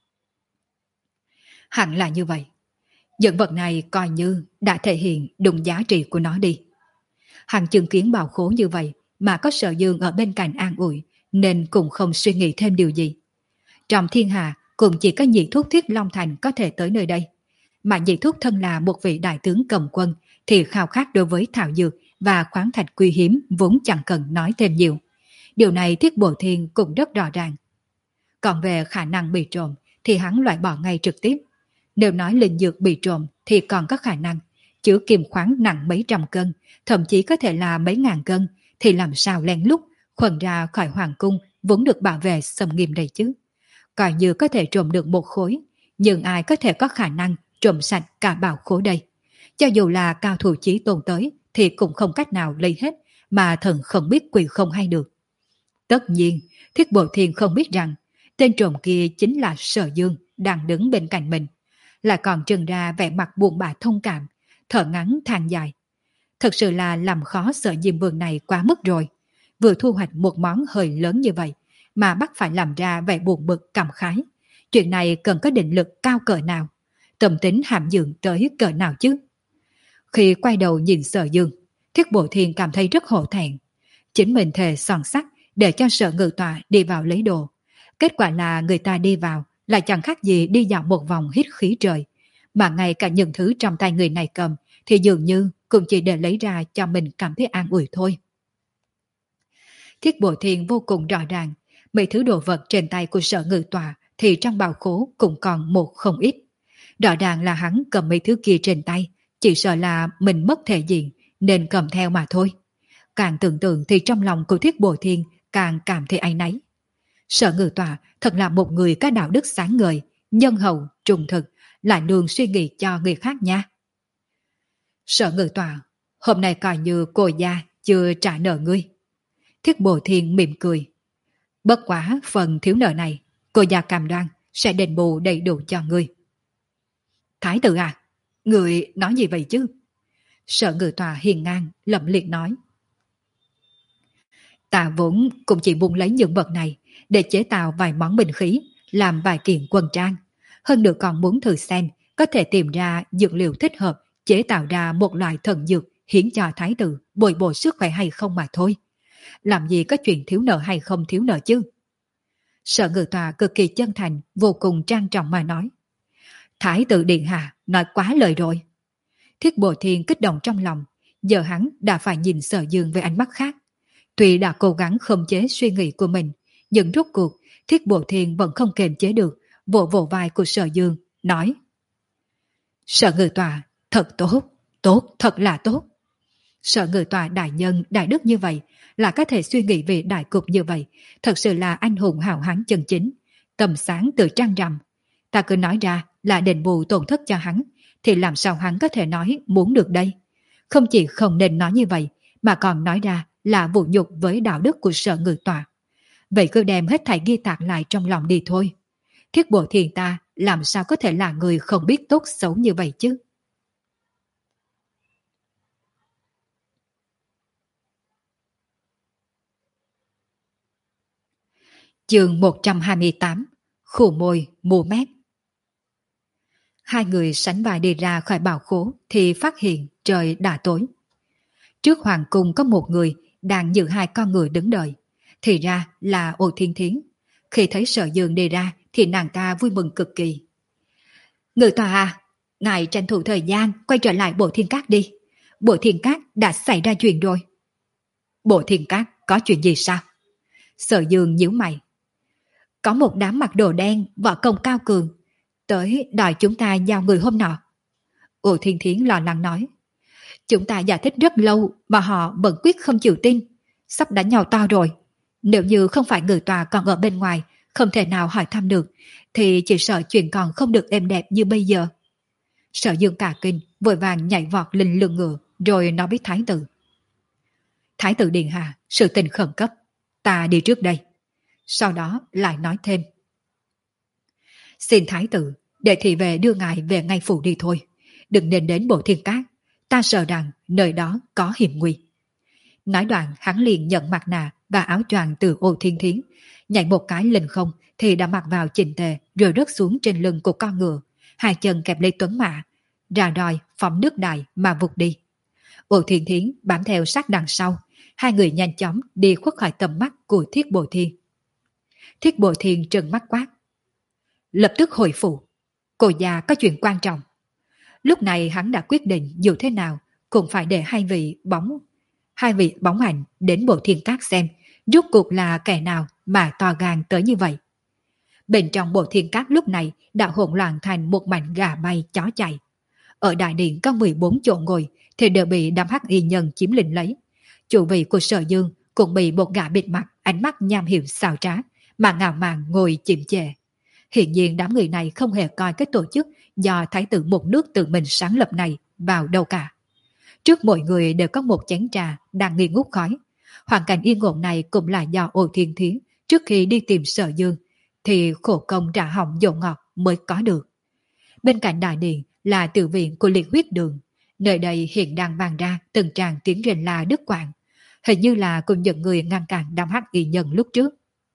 Hẳn là như vậy. Những vật này coi như đã thể hiện đúng giá trị của nó đi. Hắn chứng kiến bảo khố như vậy mà có Sở Dương ở bên cạnh an ủi, nên cũng không suy nghĩ thêm điều gì. Trong thiên hạ cũng chỉ có Nhị Thúc Thiết Long Thành có thể tới nơi đây. Mà Nhị Thúc thân là một vị đại tướng cầm quân thì khao khát đối với thảo dược và khoáng thạch quý hiếm vốn chẳng cần nói thêm nhiều. Điều này Thiết Bộ Thiên cũng rất rõ ràng. Còn về khả năng bị trộm thì hắn loại bỏ ngay trực tiếp. Nếu nói linh dược bị trộm thì còn có khả năng. Chứa kim khoáng nặng mấy trăm cân, thậm chí có thể là mấy ngàn cân, thì làm sao lén lút khuẩn ra khỏi hoàng cung vốn được bảo vệ sầm nghiêm đây chứ. Coi như có thể trộm được một khối, nhưng ai có thể có khả năng trộm sạch cả bảo khố đây. Cho dù là cao thủ chí tôn tới thì cũng không cách nào lấy hết, mà thần không biết quỷ không hay được. Tất nhiên, Thiết Bộ Thiên không biết rằng tên trộm kia chính là Sở Dương đang đứng bên cạnh mình, lại còn trừng ra vẻ mặt buồn bã thông cảm, thở ngắn than dài. Thật sự là làm khó Sở Diêm Vương này quá mức rồi. Vừa thu hoạch một món hơi lớn như vậy mà bắt phải làm ra vẻ buồn bực cảm khái. Chuyện này cần có định lực cao cỡ nào, tâm tính hàm dưỡng tới cỡ nào chứ. Khi quay đầu nhìn Sở Dương, Thiết Bộ Thiên cảm thấy rất hổ thẹn. Chính mình thề son sắt để cho Sở Ngự Tọa đi vào lấy đồ. Kết quả là người ta đi vào lại chẳng khác gì đi dạo một vòng hít khí trời. Mà ngay cả những thứ trong tay người này cầm thì dường như cũng chỉ để lấy ra cho mình cảm thấy an ủi thôi. Thiết Bộ Thiên vô cùng rõ ràng, mấy thứ đồ vật trên tay của Sở Ngự Tọa thì trong bào khố cũng còn một không ít. Rõ ràng là hắn cầm mấy thứ kia trên tay, chỉ sợ là mình mất thể diện nên cầm theo mà thôi. Càng tưởng tượng thì trong lòng của Thiết Bộ Thiên càng cảm thấy áy náy. Sở Ngự Tọa thật là một người có đạo đức sáng ngời, nhân hậu, trung thực, lại luôn suy nghĩ cho người khác nha. Sở Ngự Tọa, hôm nay coi như cô gia chưa trả nợ ngươi. Thiết Bộ Thiên mỉm cười. Bất quá phần thiếu nợ này, cô gia cam đoan sẽ đền bù đầy đủ cho ngươi. Thái tử à, người nói gì vậy chứ? Sở Ngự Tọa hiền ngang, lẩm liệt nói. Ta vốn cũng chỉ muốn lấy những vật này để chế tạo vài món binh khí, làm vài kiện quân trang. Hơn nữa còn muốn thử xem có thể tìm ra dược liệu thích hợp chế tạo ra một loại thần dược hiến cho thái tử bồi bổ sức khỏe hay không mà thôi. Làm gì có chuyện thiếu nợ hay không thiếu nợ chứ? Sở Ngự Tọa cực kỳ chân thành, vô cùng trang trọng mà nói. Thái tử điện hạ nói quá lời rồi. Thiết Bộ Thiên kích động trong lòng, giờ hắn đã phải nhìn Sở Dương với ánh mắt khác. Tuy đã cố gắng khống chế suy nghĩ của mình, nhưng rốt cuộc Thiết Bộ Thiên vẫn không kiềm chế được, vỗ vỗ vai của Sở Dương, nói. Sở Ngự Tọa, thật tốt, tốt, thật là tốt. Sở Ngự Tọa đại nhân, đại đức như vậy, là có thể suy nghĩ về đại cục như vậy, thật sự là anh hùng hào hán chân chính, tầm sáng tự trăng rằm. Ta cứ nói ra là đền bù tổn thất cho hắn, thì làm sao hắn có thể nói muốn được đây? không chỉ không nên nói như vậy, mà còn nói ra là vũ nhục với đạo đức của Sở Ngự Tọa. Vậy cứ đem hết thảy ghi tạc lại trong lòng đi thôi. Thiết Bộ Thiền ta làm sao có thể là người không biết tốt xấu như vậy chứ? Chương một trăm hai mươi tám. Khủ môi, mù mép. Hai người sánh vai đi ra khỏi bảo khố thì phát hiện trời đã tối. Trước hoàng cung có một người đang giữ hai con ngựa đứng đợi. Thì ra là Ô Thiên Thiến. Khi thấy Sở Dương đi ra thì nàng ta vui mừng cực kỳ. Ngự tòa à, ngài tranh thủ thời gian quay trở lại Bộ Thiên Cát đi. Bộ Thiên Cát đã xảy ra chuyện rồi. Bộ Thiên Cát có chuyện gì sao? Sở Dương nhíu mày. Có một đám mặc đồ đen, võ công cao cường, tới đòi chúng ta giao người hôm nọ. Ô Thiên Thiến lo lắng nói. Chúng ta giải thích rất lâu mà họ vẫn quyết không chịu tin. Sắp đánh nhau to rồi. Nếu như không phải người tòa còn ở bên ngoài, không thể nào hỏi thăm được, thì chỉ sợ chuyện còn không được êm đẹp như bây giờ. Sở Dương cả kinh, vội vàng nhảy vọt lên lưng ngựa, rồi nói với Thái tử. Thái tử điện hạ, sự tình khẩn cấp, ta đi trước đây. Sau đó lại nói thêm. Xin Thái tử, để thị vệ đưa ngài về ngay phủ đi thôi. Đừng nên đến Bộ Thiên Cát, ta sợ rằng nơi đó có hiểm nguy. Nói đoạn hắn liền nhận mặt nạ và áo choàng từ Ô Thiên Thiến, nhảy một cái lên không thì đã mặc vào chỉnh tề rồi rớt xuống trên lưng của con ngựa, hai chân kẹp lấy tuấn mã, ra đòi phóng nước đại mà vụt đi. Ô Thiên Thiến bám theo sát đằng sau, hai người nhanh chóng đi khuất khỏi tầm mắt của Thiết Bộ Thiên. Thiết Bộ Thiên trừng mắt quát. Lập tức hồi phủ, cô già có chuyện quan trọng. Lúc này hắn đã quyết định dù thế nào cũng phải để hai vị bóng hai vị bóng ảnh đến Bộ Thiên Cát xem rốt cuộc là kẻ nào mà to gan tới như vậy. Bên trong Bộ Thiên Cát lúc này đã hỗn loạn thành một mảnh gà bay chó chạy. Ở đại điện có mười bốn chỗ ngồi thì đều bị đám hắc y nhân chiếm lĩnh lấy. Chủ vị của Sở Dương cũng bị một gã bịt mặt, ánh mắt nham hiểm xảo trá mà ngạo mạn ngồi chìm chệ. Hiện nhiên đám người này không hề coi cái tổ chức do Thái tử một nước tự mình sáng lập này vào đâu cả. Trước mỗi người đều có một chén trà đang nghi ngút khói. Hoàn cảnh yên ổn này cũng là do Ô Thiên Thiến trước khi đi tìm Sở Dương thì khổ công trả hỏng dầu ngọt mới có được. Bên cạnh đại điện là tự viện của Liệt Huyết Đường. Nơi đây hiện đang vang ra từng tràng tiếng rền la đứt quãng, hình như là cùng những người ngăn cản đám hắc y nhân lúc trước.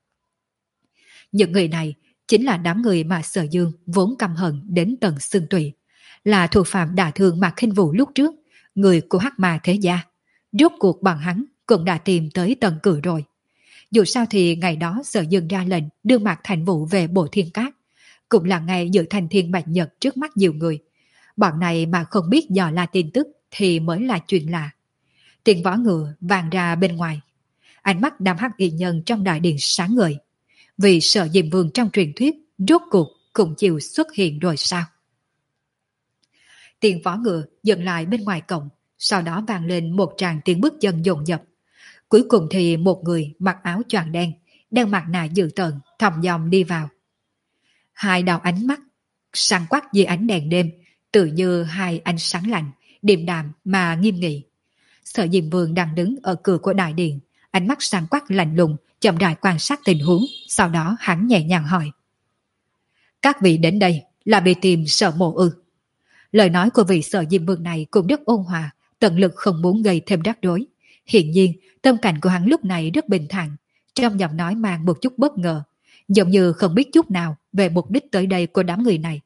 Những người này chính là đám người mà Sở Dương vốn căm hận đến tận xương tủy, là thủ phạm đả thương Mạc Khinh Vũ lúc trước, người của Hắc Ma thế gia. Rốt cuộc bọn hắn cũng đã tìm tới tận cửa rồi. Dù sao thì ngày đó Sở Dương ra lệnh đưa Mạc Thành Vũ về Bộ Thiên Cát, cũng là ngày dự thành thiên bạch nhật trước mắt nhiều người. Bọn này mà không biết dò la tin tức thì mới là chuyện lạ. Tiếng võ ngựa vang ra bên ngoài. Ánh mắt đám hắc y nhân trong đại điện sáng ngời. Vì Sở Diêm Vương trong truyền thuyết rốt cuộc cũng chịu xuất hiện rồi sao? Tiếng võ ngựa dừng lại bên ngoài cổng, sau đó vang lên một tràng tiếng bước chân dồn dập. Cuối cùng thì một người mặc áo choàng đen, đeo mặt nạ dữ tợn, thòng dòng đi vào. Hai đạo ánh mắt sáng quắc dưới ánh đèn đêm, tự như hai ánh sáng lạnh, điềm đạm mà nghiêm nghị. Sở Diêm Vương đang đứng ở cửa của đại điện, ánh mắt sáng quắc lạnh lùng, chậm rãi quan sát tình huống, sau đó hắn nhẹ nhàng hỏi. Các vị đến đây là bị tìm Sở Mộ ư? Lời nói của vị Sở Diêm Vương này cũng rất ôn hòa, tận lực không muốn gây thêm rắc rối. Hiện nhiên, tâm cảnh của hắn lúc này rất bình thản, trong giọng nói mang một chút bất ngờ, giống như không biết chút nào về mục đích tới đây của đám người này.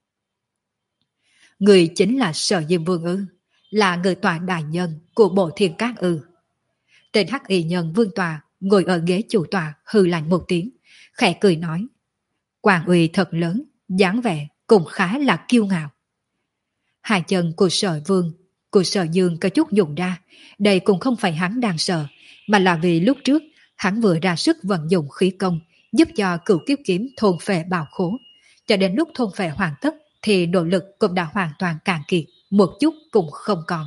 Người chính là Sở Diêm Vương ư? Là người tòa đại nhân của Bộ Thiên Cát ư? Tên hắc y nhân Vương Tòa ngồi ở ghế chủ tòa hừ lạnh một tiếng, khẽ cười nói. Quan uy thật lớn, dáng vẻ cũng khá là kiêu ngạo. Hai chân của Sở Vương, của Sở Dương có chút dùng ra, đây cũng không phải hắn đang sợ, mà là vì lúc trước hắn vừa ra sức vận dụng khí công, giúp cho Cửu Kiếp Kiếm thôn phệ bảo khố. Cho đến lúc thôn phệ hoàn tất thì nội lực cũng đã hoàn toàn cạn kiệt, một chút cũng không còn.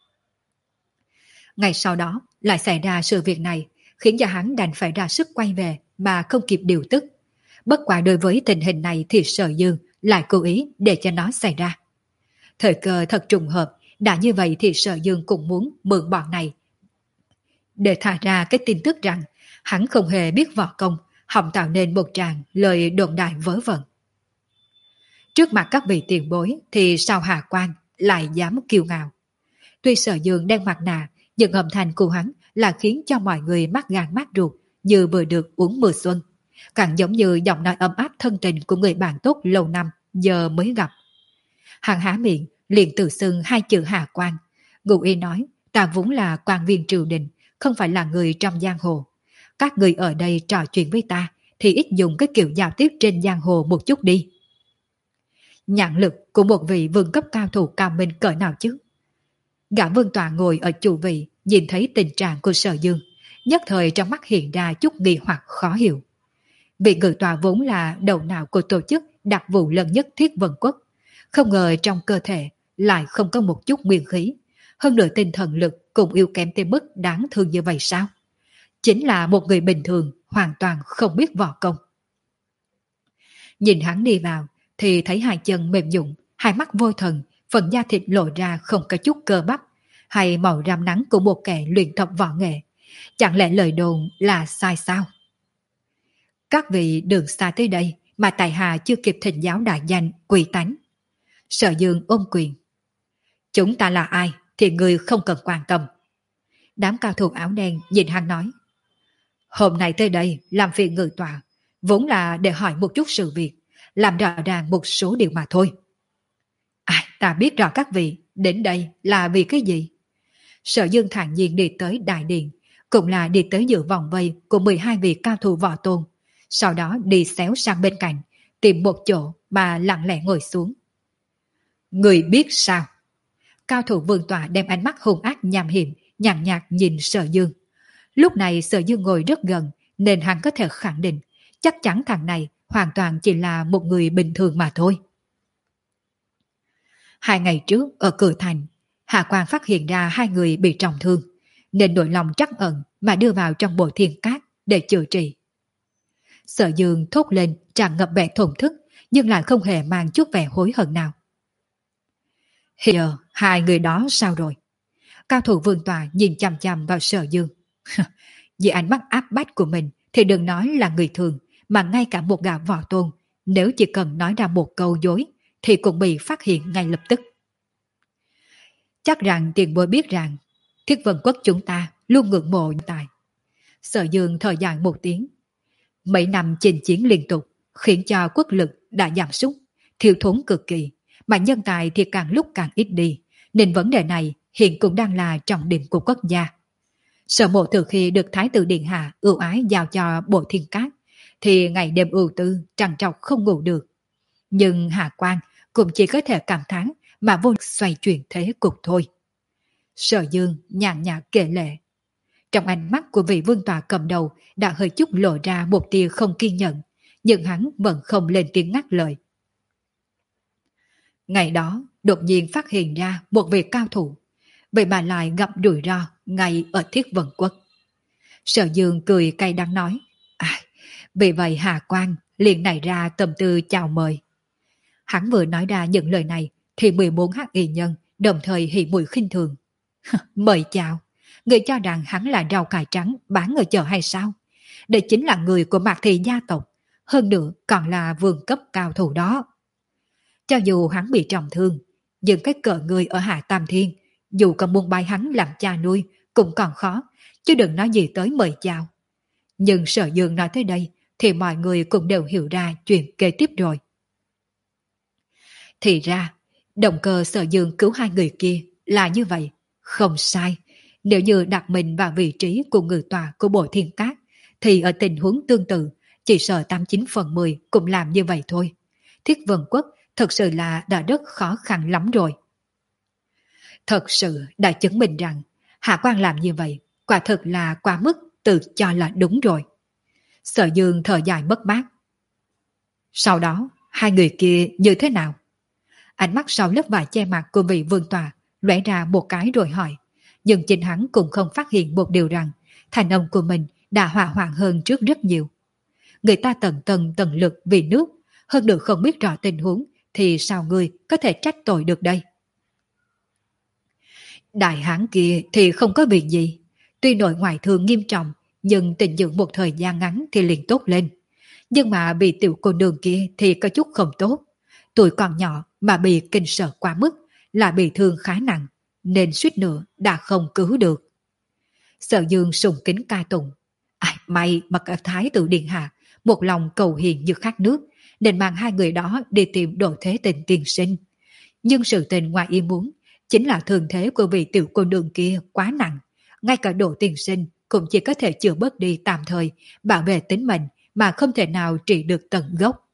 Ngày sau đó lại xảy ra sự việc này, khiến cho hắn đành phải ra sức quay về mà không kịp điều tức. Bất quả đối với tình hình này thì Sở Dương lại cố ý để cho nó xảy ra. Thời cơ thật trùng hợp, Đã như vậy thì Sở Dương cũng muốn mượn bọn này để thả ra cái tin tức rằng hắn không hề biết võ công, hòng tạo nên một tràng lời đồn đại vớ vẩn. Trước mặt các vị tiền bối thì sao Hà Quang lại dám kiêu ngạo. Tuy Sở Dương đeo mặt nạ, nhưng âm thanh của hắn là khiến cho mọi người mắt gan mắt ruột như vừa được uống mưa xuân. Càng giống như giọng nói ấm áp thân tình của người bạn tốt lâu năm giờ mới gặp. Hắn há miệng liền tự xưng hai chữ Hà Quang. Ngụ ý nói, ta vốn là quan viên triều đình, không phải là người trong giang hồ. Các người ở đây trò chuyện với ta thì ít dùng cái kiểu giao tiếp trên giang hồ một chút đi. Nhãn lực của một vị vương cấp cao thủ cao minh cỡ nào chứ? Gã Vương Tọa ngồi ở chủ vị, nhìn thấy tình trạng của Sở Dương, nhất thời trong mắt hiện ra chút nghi hoặc khó hiểu. Vị ngự tọa vốn là đầu não của tổ chức đặc vụ lớn nhất Thiết Vân Quốc, không ngờ trong cơ thể lại không có một chút nguyên khí, hơn nữa tinh thần lực cũng yếu kém tới mức đáng thương như vậy sao? Chính là một người bình thường, hoàn toàn không biết võ công. Nhìn hắn đi vào, thì thấy hai chân mềm nhũn, hai mắt vô thần, phần da thịt lộ ra không có chút cơ bắp, hay màu rám nắng của một kẻ luyện tập võ nghệ. Chẳng lẽ lời đồn là sai sao? Các vị đường xa tới đây mà tại hạ chưa kịp thỉnh giáo đại danh quỳ tánh. Sở Dương ôm quyền. Chúng ta là ai thì người không cần quan tâm. Đám cao thủ áo đen nhìn hắn nói. Hôm nay tới đây làm phiền ngự tọa, vốn là để hỏi một chút sự việc, làm rõ ràng một số điều mà thôi. À, ta biết rõ các vị đến đây là vì cái gì. Sở Dương thản nhiên đi tới đại điện, cũng là đi tới giữa vòng vây của mười hai vị cao thủ võ tôn, sau đó đi xéo sang bên cạnh, tìm một chỗ mà lặng lẽ ngồi xuống. Người biết sao? Cao thủ Vương Tọa đem ánh mắt hung ác nham hiểm, nhàn nhạt nhìn Sở Dương. Lúc này Sở Dương ngồi rất gần, nên hắn có thể khẳng định, chắc chắn thằng này hoàn toàn chỉ là một người bình thường mà thôi. Hai ngày trước ở cửa thành, Hạ Quan phát hiện ra hai người bị trọng thương, nên nỗi lòng trắc ẩn mà đưa vào trong bộ thiên cát để chữa trị. Sở Dương thốt lên tràn ngập vẻ thổn thức, nhưng lại không hề mang chút vẻ hối hận nào. Hiện giờ hai người đó sao rồi? Cao thủ Vương Tọa nhìn chằm chằm vào Sở Dương. Vì ánh mắt áp bách của mình thì đừng nói là người thường, mà ngay cả một gã võ tôn, nếu chỉ cần nói ra một câu dối thì cũng bị phát hiện ngay lập tức. Chắc rằng tiền bối biết rằng Thiết Vân Quốc chúng ta luôn ngưỡng mộ nhân tài. Sở Dương thở dài một tiếng. Mấy năm chinh chiến liên tục khiến cho quốc lực đã giảm sút, thiếu thốn cực kỳ, mà nhân tài thì càng lúc càng ít đi, nên vấn đề này hiện cũng đang là trọng điểm của quốc gia. Sở Mộ từ khi được Thái tử Điện Hạ ưu ái giao cho bộ thiên cát, thì ngày đêm ưu tư trằn trọc không ngủ được. Nhưng Hạ Quan cũng chỉ có thể cảm thán mà vô lực xoay chuyển thế cục thôi. Sở Dương nhàn nhạt kể lệ. Trong ánh mắt của vị vương tọa cầm đầu đã hơi chút lộ ra một tia không kiên nhẫn, nhưng hắn vẫn không lên tiếng ngắt lời. Ngày đó đột nhiên phát hiện ra một vị cao thủ, vậy mà lại gặp rủi ro ngay ở Thiết Vân Quốc. Sở Dương cười cay đắng nói, à, vì vậy Hà Quang liền nảy ra tâm tư chào mời. Hắn vừa nói ra những lời này thì mười bốn hắc y nhân đồng thời hỉ mũi khinh thường. Mời chào, người cho rằng hắn là rau cải trắng bán ở chợ hay sao? Đây chính là người của Mạc Thị gia tộc, hơn nữa còn là vương cấp cao thủ đó. Cho dù hắn bị trọng thương, nhưng cái cỡ người ở Hạ Tam Thiên, dù còn muốn bái hắn làm cha nuôi cũng còn khó, chứ đừng nói gì tới mời chào. Nhưng Sở Dương nói tới đây thì mọi người cũng đều hiểu ra chuyện kế tiếp rồi. Thì ra, động cơ Sở Dương cứu hai người kia là như vậy, không sai. Nếu như đặt mình vào vị trí của người tòa của bộ thiên cát, thì ở tình huống tương tự, chỉ sợ tám chín phần mười cũng làm như vậy thôi. Thiết Vân Quốc thật sự là đã rất khó khăn lắm rồi. Thật sự đã chứng minh rằng Hạ Quan làm như vậy quả thực là quá mức tự cho là đúng rồi. Sở Dương thở dài mất mát. Sau đó, hai người kia như thế nào? Ánh mắt sau lớp vải che mặt của vị vương tòa lóe ra một cái rồi hỏi. Nhưng chính hắn cũng không phát hiện một điều rằng thành âm của mình đã hòa hoãn hơn trước rất nhiều. Người ta tận tần tận lực vì nước, hơn nữa không biết rõ tình huống thì sao người có thể trách tội được đây? Đại hán kia thì không có việc gì. Tuy nội ngoại thương nghiêm trọng, nhưng tình dưỡng một thời gian ngắn thì liền tốt lên. Nhưng mà bị tiểu cô nương kia thì có chút không tốt. Tuổi còn nhỏ mà bị kinh sợ quá mức, là bị thương khá nặng, nên suýt nữa đã không cứu được. Sở Dương sùng kính ca tụng. Ai, may mà cả thái tử điện hạ, một lòng cầu hiền như khát nước, nên mang hai người đó đi tìm Đỗ Thế Tình tiên sinh. Nhưng sự tình ngoài ý muốn, chính là thương thế của vị tiểu cô nương kia quá nặng. Ngay cả Đỗ tiên sinh cũng chỉ có thể chữa bớt đi tạm thời, bảo vệ tính mệnh mà không thể nào trị được tận gốc.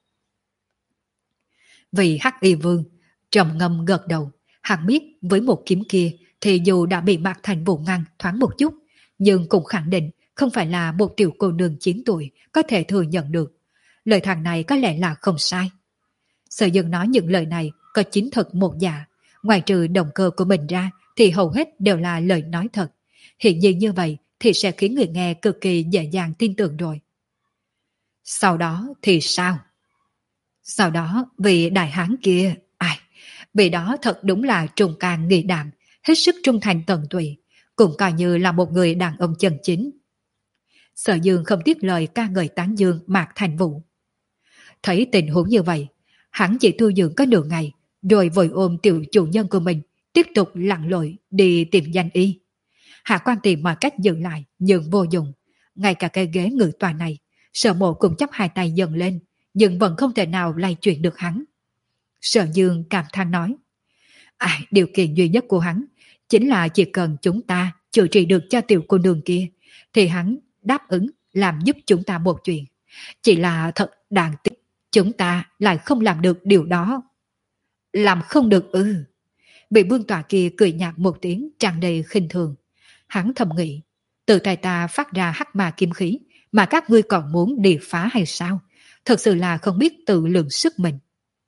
Vì Hắc Y Vương trầm ngâm gật đầu, hắn biết với một kiếm kia thì dù đã bị Mạc Thành Vũ ngăn thoáng một chút, nhưng cũng khẳng định không phải là một tiểu cô nương chín tuổi có thể thừa nhận được. Lời thằng này có lẽ là không sai. Sở Dương nói những lời này có chính thật một giả, ngoài trừ động cơ của mình ra thì hầu hết đều là lời nói thật. Hiện nhiên như vậy thì sẽ khiến người nghe cực kỳ dễ dàng tin tưởng rồi. Sau đó thì sao? Sau đó vị đại hán kia, ai, vị đó thật đúng là trung can nghị đạm, hết sức trung thành tận tụy, cũng coi như là một người đàn ông chân chính. Sở Dương không tiếc lời ca ngợi tán dương Mạc Thành Vũ. Thấy tình huống như vậy, hắn chỉ tu dưỡng có nửa ngày, rồi vội ôm tiểu chủ nhân của mình, tiếp tục lặn lội đi tìm danh y. Hạ Quan tìm mọi cách giữ lại, nhưng vô dụng. Ngay cả cái ghế ngự tòa này, Sở Mộ cũng chắp hai tay dần lên, nhưng vẫn không thể nào lay chuyển được hắn. Sở Dương cảm than nói, à, điều kiện duy nhất của hắn chính là chỉ cần chúng ta chữa trị được cho tiểu cô nương kia, thì hắn đáp ứng làm giúp chúng ta một chuyện. Chỉ là thật đáng tiếc, chúng ta lại không làm được điều đó. Làm không được ư? Bị vương tọa kia cười nhạt một tiếng tràn đầy khinh thường. Hắn thầm nghĩ, từ tay ta phát ra hắc ma kim khí mà các ngươi còn muốn đi phá hay sao? Thật sự là không biết tự lượng sức mình.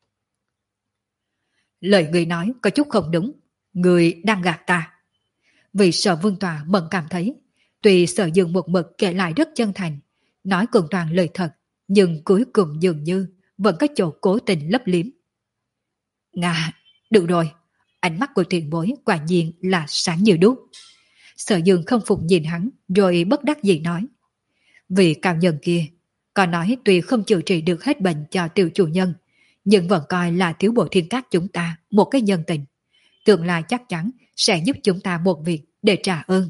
Lời người nói có chút không đúng, người đang gạt ta. Vì Sở vương tọa mẫn cảm thấy, tuy Sở Dương một mực kể lại rất chân thành, nói cùng toàn lời thật, nhưng cuối cùng dường như vẫn có chỗ cố tình lấp liếm. Ngà, được rồi, ánh mắt của tiền bối quả nhiên là sáng như đuốc. Sở Dương không phục nhìn hắn, rồi bất đắc dĩ nói. Vì cao nhân kia, có nói tuy không chữa trị được hết bệnh cho tiểu chủ nhân, nhưng vẫn coi là thiếu bộ thiên cát chúng ta một cái nhân tình. Tương lai chắc chắn sẽ giúp chúng ta một việc để trả ơn.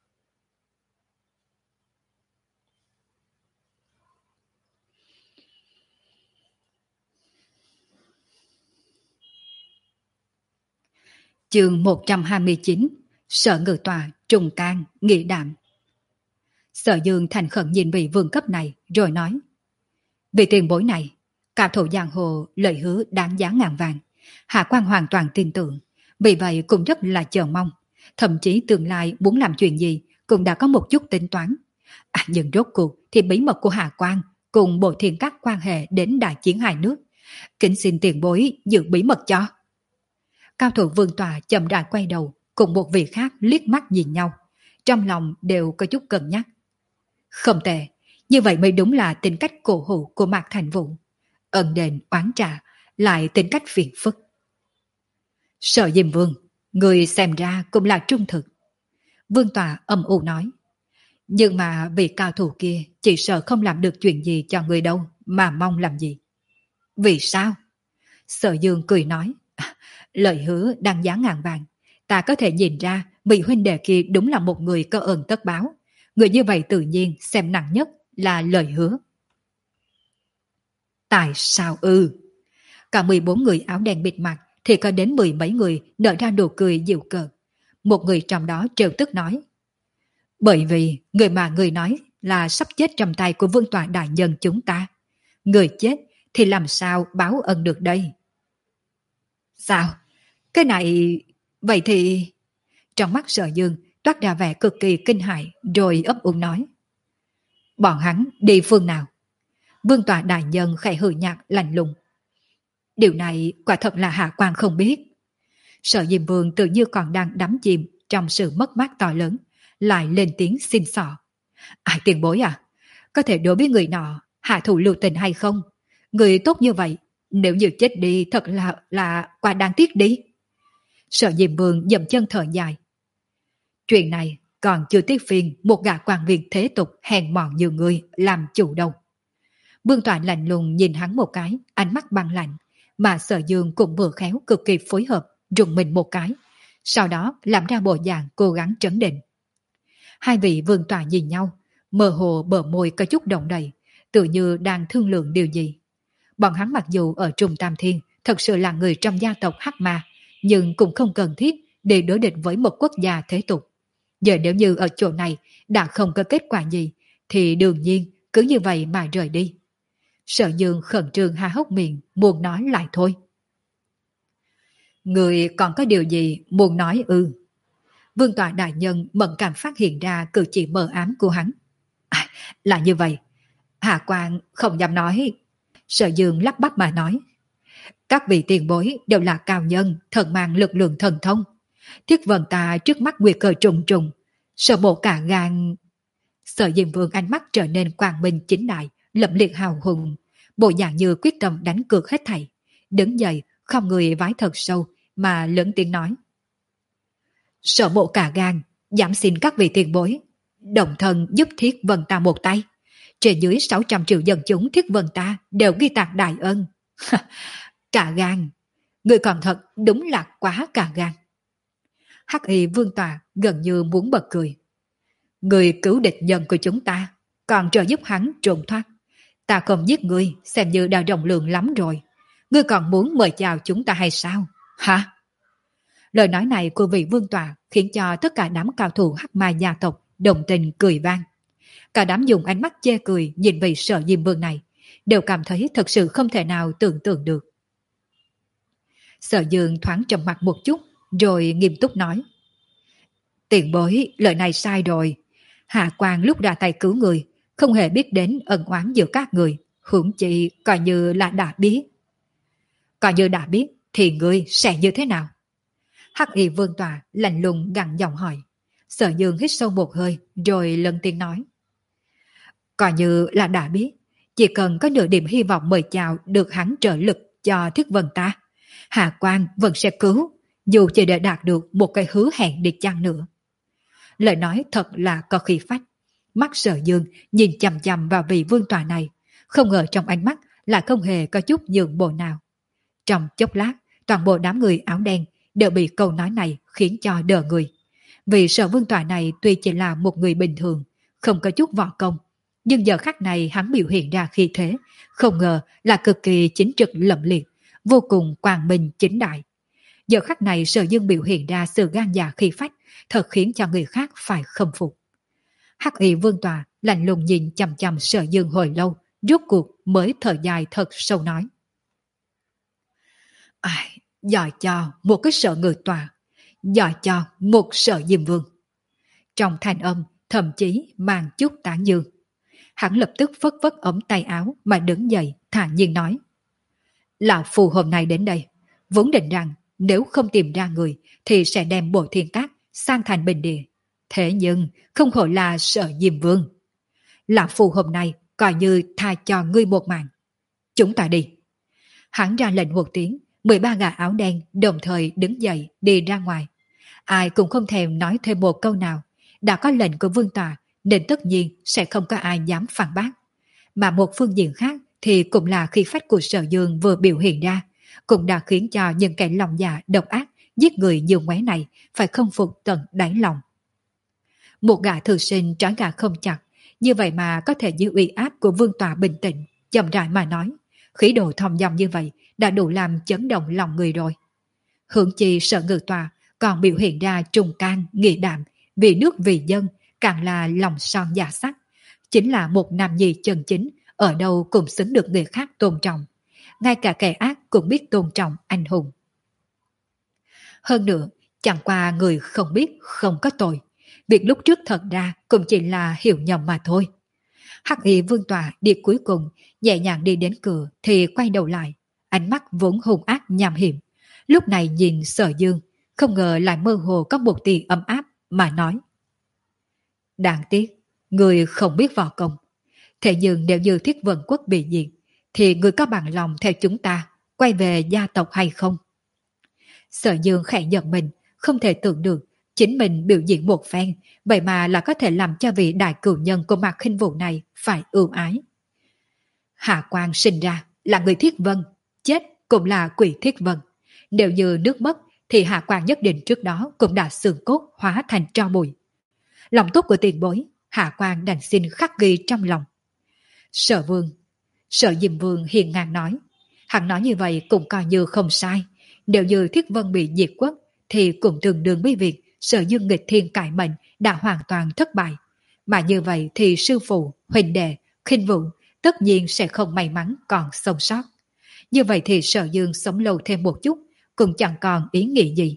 Chương một trăm hai mươi chín. Sở ngự tòa trùng can nghị đạm. Sở Dương thành khẩn nhìn vị vương cấp này rồi nói, vì tiền bối này, cao thủ giang hồ lời hứa đáng giá ngàn vàng, Hạ Quan hoàn toàn tin tưởng, vì vậy cũng rất là chờ mong, thậm chí tương lai muốn làm chuyện gì cũng đã có một chút tính toán. À, nhưng rốt cuộc thì bí mật của Hạ Quan cùng bộ thiên các quan hệ đến đại chiến hai nước, kính xin tiền bối giữ bí mật cho. Cao thủ vương tòa chậm rãi quay đầu, cùng một vị khác liếc mắt nhìn nhau, trong lòng đều có chút cân nhắc. Không tệ, như vậy mới đúng là tính cách cổ hủ của Mạc Thành Vũ. Ân đền oán trả, lại tính cách phiền phức. Sở Diêm Vương, người xem ra cũng là trung thực. Vương tòa âm u nói. Nhưng mà vị cao thủ kia chỉ sợ không làm được chuyện gì cho người đâu, mà mong làm gì. Vì sao? Sở Dương cười nói. Lời hứa đang giá ngàn vàng. Ta có thể nhìn ra vị huynh đệ kia đúng là một người có ơn tất báo. Người như vậy tự nhiên xem nặng nhất là lời hứa. Tại sao ư? Cả mười bốn người áo đen bịt mặt thì có đến mười mấy người nở ra nụ cười dịu cợt. Một người trong đó trêu tức nói. Bởi vì người mà người nói là sắp chết trong tay của vương tọa đại nhân chúng ta. Người chết thì làm sao báo ân được đây? Sao? Cái này... Vậy thì... Trong mắt Sở Dương toát ra vẻ cực kỳ kinh hại, rồi ấp úng nói. Bọn hắn đi phương nào? Vương tọa đại nhân khẽ hừ nhạt lạnh lùng. Điều này quả thật là Hạ Quan không biết. Sở Diêm Vương tự như còn đang đắm chìm trong sự mất mát to lớn, lại lên tiếng xin xỏ. Ai tiền bối à? Có thể đối với người nọ hạ thủ lưu tình hay không? Người tốt như vậy, nếu như chết đi thật là là quá đáng tiếc đi. Sở Diêm Vương dậm chân thở dài. Chuyện này còn chưa tiếc phiền một gã quan viên thế tục hèn mọn như người làm chủ đâu. Vương Tọa lạnh lùng nhìn hắn một cái, ánh mắt băng lạnh, mà Sở Dương cũng vừa khéo cực kỳ phối hợp, rùng mình một cái, sau đó làm ra bộ dạng cố gắng trấn định. Hai vị Vương Tọa nhìn nhau, mơ hồ bờ môi có chút động đậy, tự như đang thương lượng điều gì. Bọn hắn mặc dù ở Trung Tam Thiên thật sự là người trong gia tộc Hắc Ma, nhưng cũng không cần thiết để đối địch với một quốc gia thế tục. Giờ nếu như ở chỗ này đã không có kết quả gì, thì đương nhiên cứ như vậy mà rời đi. Sở Dương khẩn trương há hốc miệng, muốn nói lại thôi. Người còn có điều gì muốn nói ư? Vương Tọa đại nhân mẫn cảm phát hiện ra cử chỉ mờ ám của hắn. À, là như vậy. Hạ Quan không dám nói. Sở Dương lắp bắp mà nói. Các vị tiền bối đều là cao nhân, thần mang lực lượng thần thông. Thiết Vân ta trước mắt nguy cơ trùng trùng. Sở bộ cả gan. Sở Diêm Vương ánh mắt trở nên quang minh chính đại, lẫm liệt hào hùng, bộ dạng như quyết tâm đánh cược hết thảy. Đứng dậy, không người vái thật sâu, mà lớn tiếng nói. Sở bộ cả gan, dám xin các vị tiền bối, đồng thân giúp Thiết Vân ta một tay. Trên dưới sáu trăm triệu dân chúng Thiết Vân ta đều ghi tạc đại ân. Cả gan, người còn thật đúng là quá cả gan. Hắc Y Vương Tọa gần như muốn bật cười. Người cứu địch nhân của chúng ta, còn trợ giúp hắn trốn thoát. Ta không giết ngươi xem như đã rộng lượng lắm rồi. Ngươi còn muốn mời chào chúng ta hay sao? Hả? Lời nói này của vị Vương Tọa khiến cho tất cả đám cao thủ Hắc Ma gia tộc đồng tình cười vang. Cả đám dùng ánh mắt chê cười nhìn vị Sở Diêm Vương này, đều cảm thấy thật sự không thể nào tưởng tượng được. Sở Dương thoáng trầm mặt một chút, rồi nghiêm túc nói. Tiền bối, lời này sai rồi. Hạ Quan lúc ra tay cứu người, không hề biết đến ân oán giữa các người, huống chi coi như là đã biết. Coi như đã biết, thì ngươi sẽ như thế nào? Hắc Y Vương Tọa lạnh lùng gằn giọng hỏi. Sở Dương hít sâu một hơi, rồi lần tiếng nói. Coi như là đã biết, chỉ cần có nửa điểm hy vọng mời chào được hắn trợ lực cho Thiết Vân ta, Hạ Quan vẫn sẽ cứu, dù chỉ để đạt được một cái hứa hẹn đi chăng nữa. Lời nói thật là có khí phách. Mắt Sở Dương nhìn chằm chằm vào vị Vương Tọa này, không ngờ trong ánh mắt lại không hề có chút nhượng bộ nào. Trong chốc lát, toàn bộ đám người áo đen đều bị câu nói này khiến cho đờ người. Vì Sở Vương Tọa này tuy chỉ là một người bình thường, không có chút võ công, nhưng giờ khắc này hắn biểu hiện ra khí thế, không ngờ là cực kỳ chính trực lẫm liệt, vô cùng quang minh chính đại. Giờ khắc này Sở Dương biểu hiện ra sự gan dạ khí phách, thật khiến cho người khác phải khâm phục. Hắc Y Vương Tọa lạnh lùng nhìn chằm chằm Sở Dương hồi lâu, rốt cuộc mới thở dài thật sâu nói. Ai, giỏi cho một cái Sở Ngự Tọa, giỏi cho một Sở Diêm Vương. Trong thanh âm thậm chí mang chút tán dương. Hắn lập tức phất phất ống tay áo mà đứng dậy thản nhiên nói. Lão Phu hôm nay đến đây, vốn định rằng nếu không tìm ra người thì sẽ đem Bộ Thiên Cát sang thành bình địa. Thế nhưng không hổ là Sở Diêm Vương. Lão Phu hôm nay coi như tha cho ngươi một mạng. Chúng ta đi. Hắn ra lệnh một tiếng, mười ba gã áo đen đồng thời đứng dậy đi ra ngoài. Ai cũng không thèm nói thêm một câu nào. Đã có lệnh của Vương Tọa nên tất nhiên sẽ không có ai dám phản bác. Mà một phương diện khác thì cũng là khí phách của Sở Dương vừa biểu hiện ra, cũng đã khiến cho những kẻ lòng dạ độc ác giết người nhiều ngoé này phải không phục tận đáy lòng. Một gã thư sinh trói gà không chặt, như vậy mà có thể giữ uy áp của Vương Tọa bình tĩnh, chậm rãi mà nói, khí độ thong dong như vậy đã đủ làm chấn động lòng người rồi. Hưởng chi Sở Ngự Tọa còn biểu hiện ra trùng can, nghị đạm, vì nước vì dân, càng là lòng son dạ sắc, chính là một nam nhi chân chính, ở đâu cũng xứng được người khác tôn trọng. Ngay cả kẻ ác cũng biết tôn trọng anh hùng. Hơn nữa, chẳng qua người không biết không có tội. Việc lúc trước thật ra cũng chỉ là hiểu nhầm mà thôi. Hắc Y Vương Tọa đi cuối cùng, nhẹ nhàng đi đến cửa thì quay đầu lại, ánh mắt vốn hung ác nham hiểm. Lúc này nhìn Sở Dương, không ngờ lại mơ hồ có một tia ấm áp mà nói. Đáng tiếc, người không biết võ công. Thế nhưng nếu như Thiết Vân Quốc bị diệt, thì người có bằng lòng theo chúng ta quay về gia tộc hay không? Sở Dương khẽ giật mình, không thể tưởng được chính mình biểu diễn một phen, vậy mà là có thể làm cho vị đại cửu nhân của Mạc Khinh Vũ này phải ưu ái. Hạ Quang sinh ra là người Thiết Vân, chết cũng là quỷ Thiết Vân. Nếu như nước mất thì Hạ Quang nhất định trước đó cũng đã xương cốt hóa thành tro bụi. Lòng tốt của tiền bối, Hạ Quang đành xin khắc ghi trong lòng. Sở Vương, Sở Diêm Vương hiền ngang nói, hắn nói như vậy cũng coi như không sai. Nếu như Thiết Vân bị diệt quốc thì cũng tương đương với việc Sở Dương nghịch thiên cải mệnh đã hoàn toàn thất bại. Mà như vậy thì sư phụ, huynh đệ, Khinh Vũ tất nhiên sẽ không may mắn còn sống sót. Như vậy thì Sở Dương sống lâu thêm một chút cũng chẳng còn ý nghĩ gì.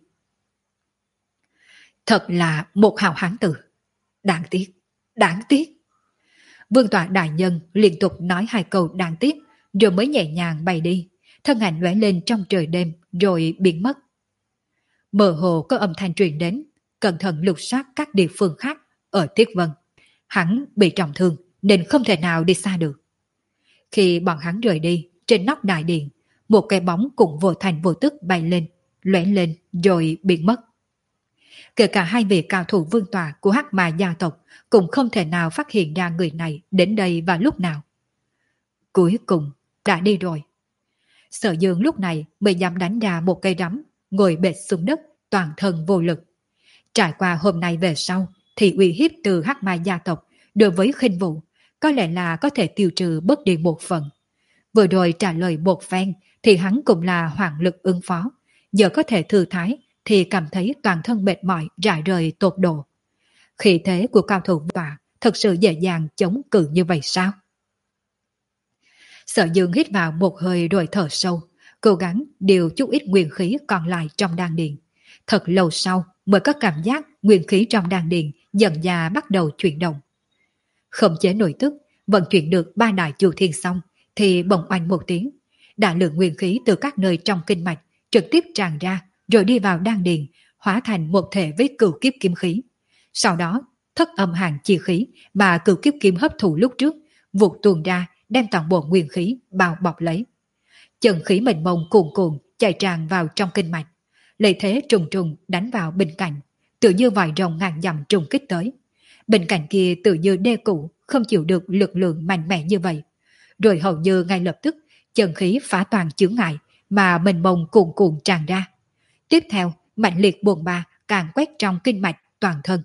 Thật là một hào hán tử. Đáng tiếc, đáng tiếc. Vương tọa đại nhân liên tục nói hai câu đáng tiếc rồi mới nhẹ nhàng bay đi, thân ảnh lóe lên trong trời đêm rồi biến mất. Mơ hồ có âm thanh truyền đến, cẩn thận lục soát các địa phương khác ở Thiết Vân. Hắn bị trọng thương nên không thể nào đi xa được. Khi bọn hắn rời đi, trên nóc đại điện, một cái bóng cũng vô thành vô tức bay lên, lóe lên rồi biến mất. Kể cả hai vị cao thủ vương tọa của Hắc Ma gia tộc cũng không thể nào phát hiện ra người này đến đây vào lúc nào. Cuối cùng đã đi rồi. Sở Dương lúc này mới dám đánh ra một cây rắm, ngồi bệt xuống đất, toàn thân vô lực. Trải qua hôm nay về sau thì uy hiếp từ Hắc Ma gia tộc đối với Khinh Vũ có lẽ là có thể tiêu trừ bớt đi một phần. Vừa rồi trả lời một phen thì hắn cũng là hoàng lực ứng phó, giờ có thể thư thái thì cảm thấy toàn thân mệt mỏi rã rời tột độ. Khí thế của cao thủ tọa thật sự dễ dàng chống cự như vậy sao? Sở Dương hít vào một hơi rồi thở sâu, cố gắng điều chút ít nguyên khí còn lại trong đan điền. Thật lâu sau mới có cảm giác nguyên khí trong đan điền dần dà bắt đầu chuyển động. Không chế nổi tức, vận chuyển được ba đại chu thiên xong thì bỗng oanh một tiếng, đại lượng nguyên khí từ các nơi trong kinh mạch trực tiếp tràn ra rồi đi vào đan điền, hóa thành một thể với cửu kiếp kiếm khí. Sau đó thất âm hàn chi khí mà cửu kiếp kiếm hấp thụ lúc trước vụt tuôn ra, đem toàn bộ nguyên khí bao bọc lấy. Chân khí mênh mông cuồn cuộn chạy tràn vào trong kinh mạch, lợi thế trùng trùng đánh vào bên cạnh, tự như vòi rồng ngàn dặm trùng kích tới. Bên cạnh kia tự như đê cụ không chịu được lực lượng mạnh mẽ như vậy, rồi hầu như ngay lập tức chân khí phá toàn chướng ngại mà mênh mông cuồn cuộn tràn ra. Tiếp theo mạnh liệt buồn ba càng quét trong kinh mạch toàn thân.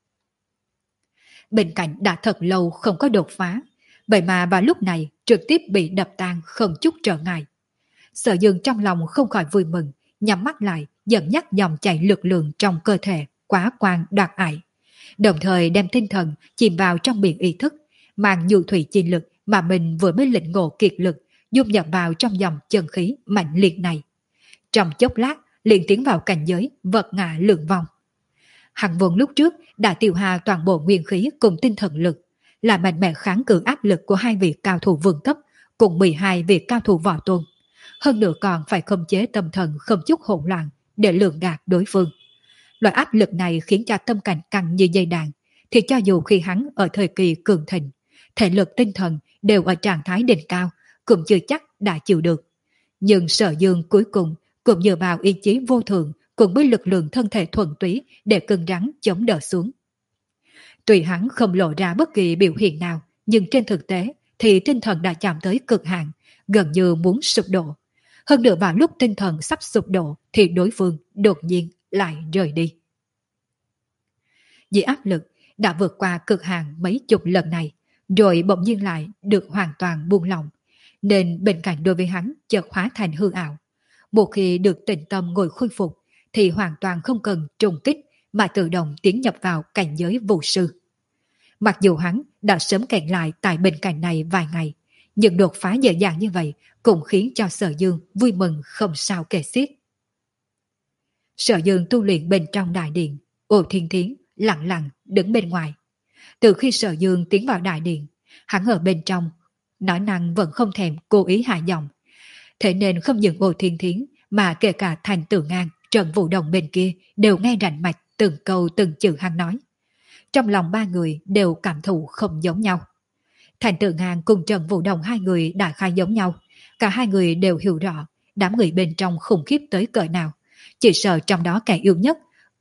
Bên cạnh đã thật lâu không có đột phá, vậy mà vào lúc này trực tiếp bị đập tan không chút trở ngại. Sở Dương trong lòng không khỏi vui mừng, nhắm mắt lại dẫn dắt dòng chảy lực lượng trong cơ thể quá quan đoạt ải, đồng thời đem tinh thần chìm vào trong biển ý thức, mang nhu thủy chi lực mà mình vừa mới lĩnh ngộ kiệt lực dung nhập vào trong dòng chân khí mạnh liệt này. Trong chốc lát liền tiến vào cảnh giới vật ngã lượng vong. Hằng vốn lúc trước đã tiêu hao toàn bộ nguyên khí cùng tinh thần lực, là mạnh mẽ kháng cự áp lực của hai vị cao thủ vương cấp cùng mười hai vị cao thủ võ tôn. Hơn nữa còn phải khống chế tâm thần không chút hỗn loạn để lường gạt đối phương. Loại áp lực này khiến cho tâm cảnh căng như dây đàn, thì cho dù khi hắn ở thời kỳ cường thịnh, thể lực tinh thần đều ở trạng thái đỉnh cao, cũng chưa chắc đã chịu được. Nhưng Sở Dương cuối cùng cũng dựa vào ý chí vô thường cùng với lực lượng thân thể thuần túy để cứng rắn chống đỡ xuống. Tuy hắn không lộ ra bất kỳ biểu hiện nào, nhưng trên thực tế thì tinh thần đã chạm tới cực hạn, gần như muốn sụp đổ. Hơn nữa vào lúc tinh thần sắp sụp đổ thì đối phương đột nhiên lại rời đi. Vì áp lực đã vượt qua cực hạn mấy chục lần này, rồi bỗng nhiên lại được hoàn toàn buông lỏng, nên bên cạnh đối với hắn chợt hóa thành hư ảo. Một khi được tĩnh tâm ngồi khôi phục thì hoàn toàn không cần trùng kích mà tự động tiến nhập vào cảnh giới vũ sư. Mặc dù hắn đã sớm kẹt lại tại bên cạnh này vài ngày, nhưng đột phá dễ dàng như vậy cũng khiến cho Sở Dương vui mừng không sao kể xiết. Sở Dương tu luyện bên trong đại điện, Ô Thiên Thiến lặng lặng đứng bên ngoài. Từ khi Sở Dương tiến vào đại điện, hắn ở bên trong, nói năng vẫn không thèm cố ý hạ giọng. Thế nên không những Ô Thiên Thiến mà kể cả Thành Tử Ngang, Trần Vũ Đồng bên kia đều nghe rành mạch từng câu từng chữ hắn nói. Trong lòng ba người đều cảm thụ không giống nhau. Thành Tử Ngang cùng Trần Vũ Đồng hai người đã khai giống nhau. Cả hai người đều hiểu rõ đám người bên trong khủng khiếp tới cỡ nào. Chỉ sợ trong đó kẻ yếu nhất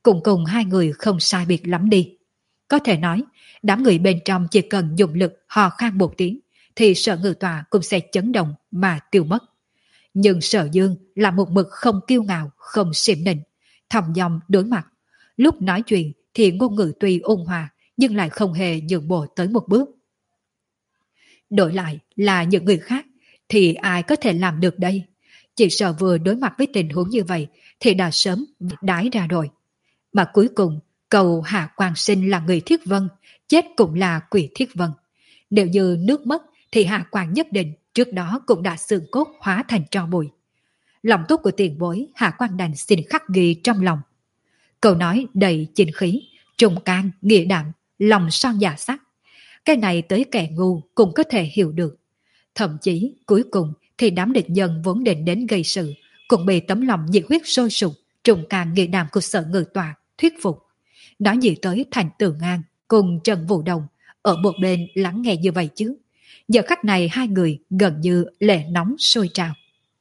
cùng cùng hai người không sai biệt lắm đi. Có thể nói, đám người bên trong chỉ cần dùng lực hò khan một tiếng, thì Sở Ngự Tọa cũng sẽ chấn động mà tiêu mất. Nhưng Sở Dương là một mực không kiêu ngạo, không xiểm nịnh, thầm dòng đối mặt. Lúc nói chuyện thì ngôn ngữ tuy ôn hòa, nhưng lại không hề nhượng bộ tới một bước. Đổi lại là những người khác, thì ai có thể làm được đây? Chỉ sợ vừa đối mặt với tình huống như vậy, thì đã sớm đái ra rồi. Mà cuối cùng, cầu Hạ Quang Sinh là người Thiết Vân, chết cũng là quỷ Thiết Vân. Nếu như nước mất, thì Hạ Quang nhất định trước đó cũng đã xương cốt hóa thành tro bụi. Lòng tốt của tiền bối, Hạ Quang đành xin khắc ghi trong lòng. Câu nói đầy chính khí, trùng can, nghĩa đạm, lòng son dạ sắc. Cái này tới kẻ ngu cũng có thể hiểu được. Thậm chí cuối cùng thì đám địch nhân vốn định đến gây sự, cũng bị tấm lòng nhiệt huyết sôi sục, trùng can nghĩa đạm của Sở Ngự Tọa thuyết phục. Nói gì tới Thành Tường An cùng Trần Vũ Đồng ở một bên lắng nghe như vậy chứ. Giờ khắc này hai người gần như lệ nóng sôi trào.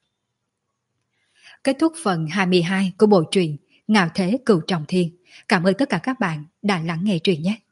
Kết thúc phần hai mươi hai của bộ truyện Ngạo Thế Cửu Trọng Thiên. Cảm ơn tất cả các bạn đã lắng nghe truyện nhé.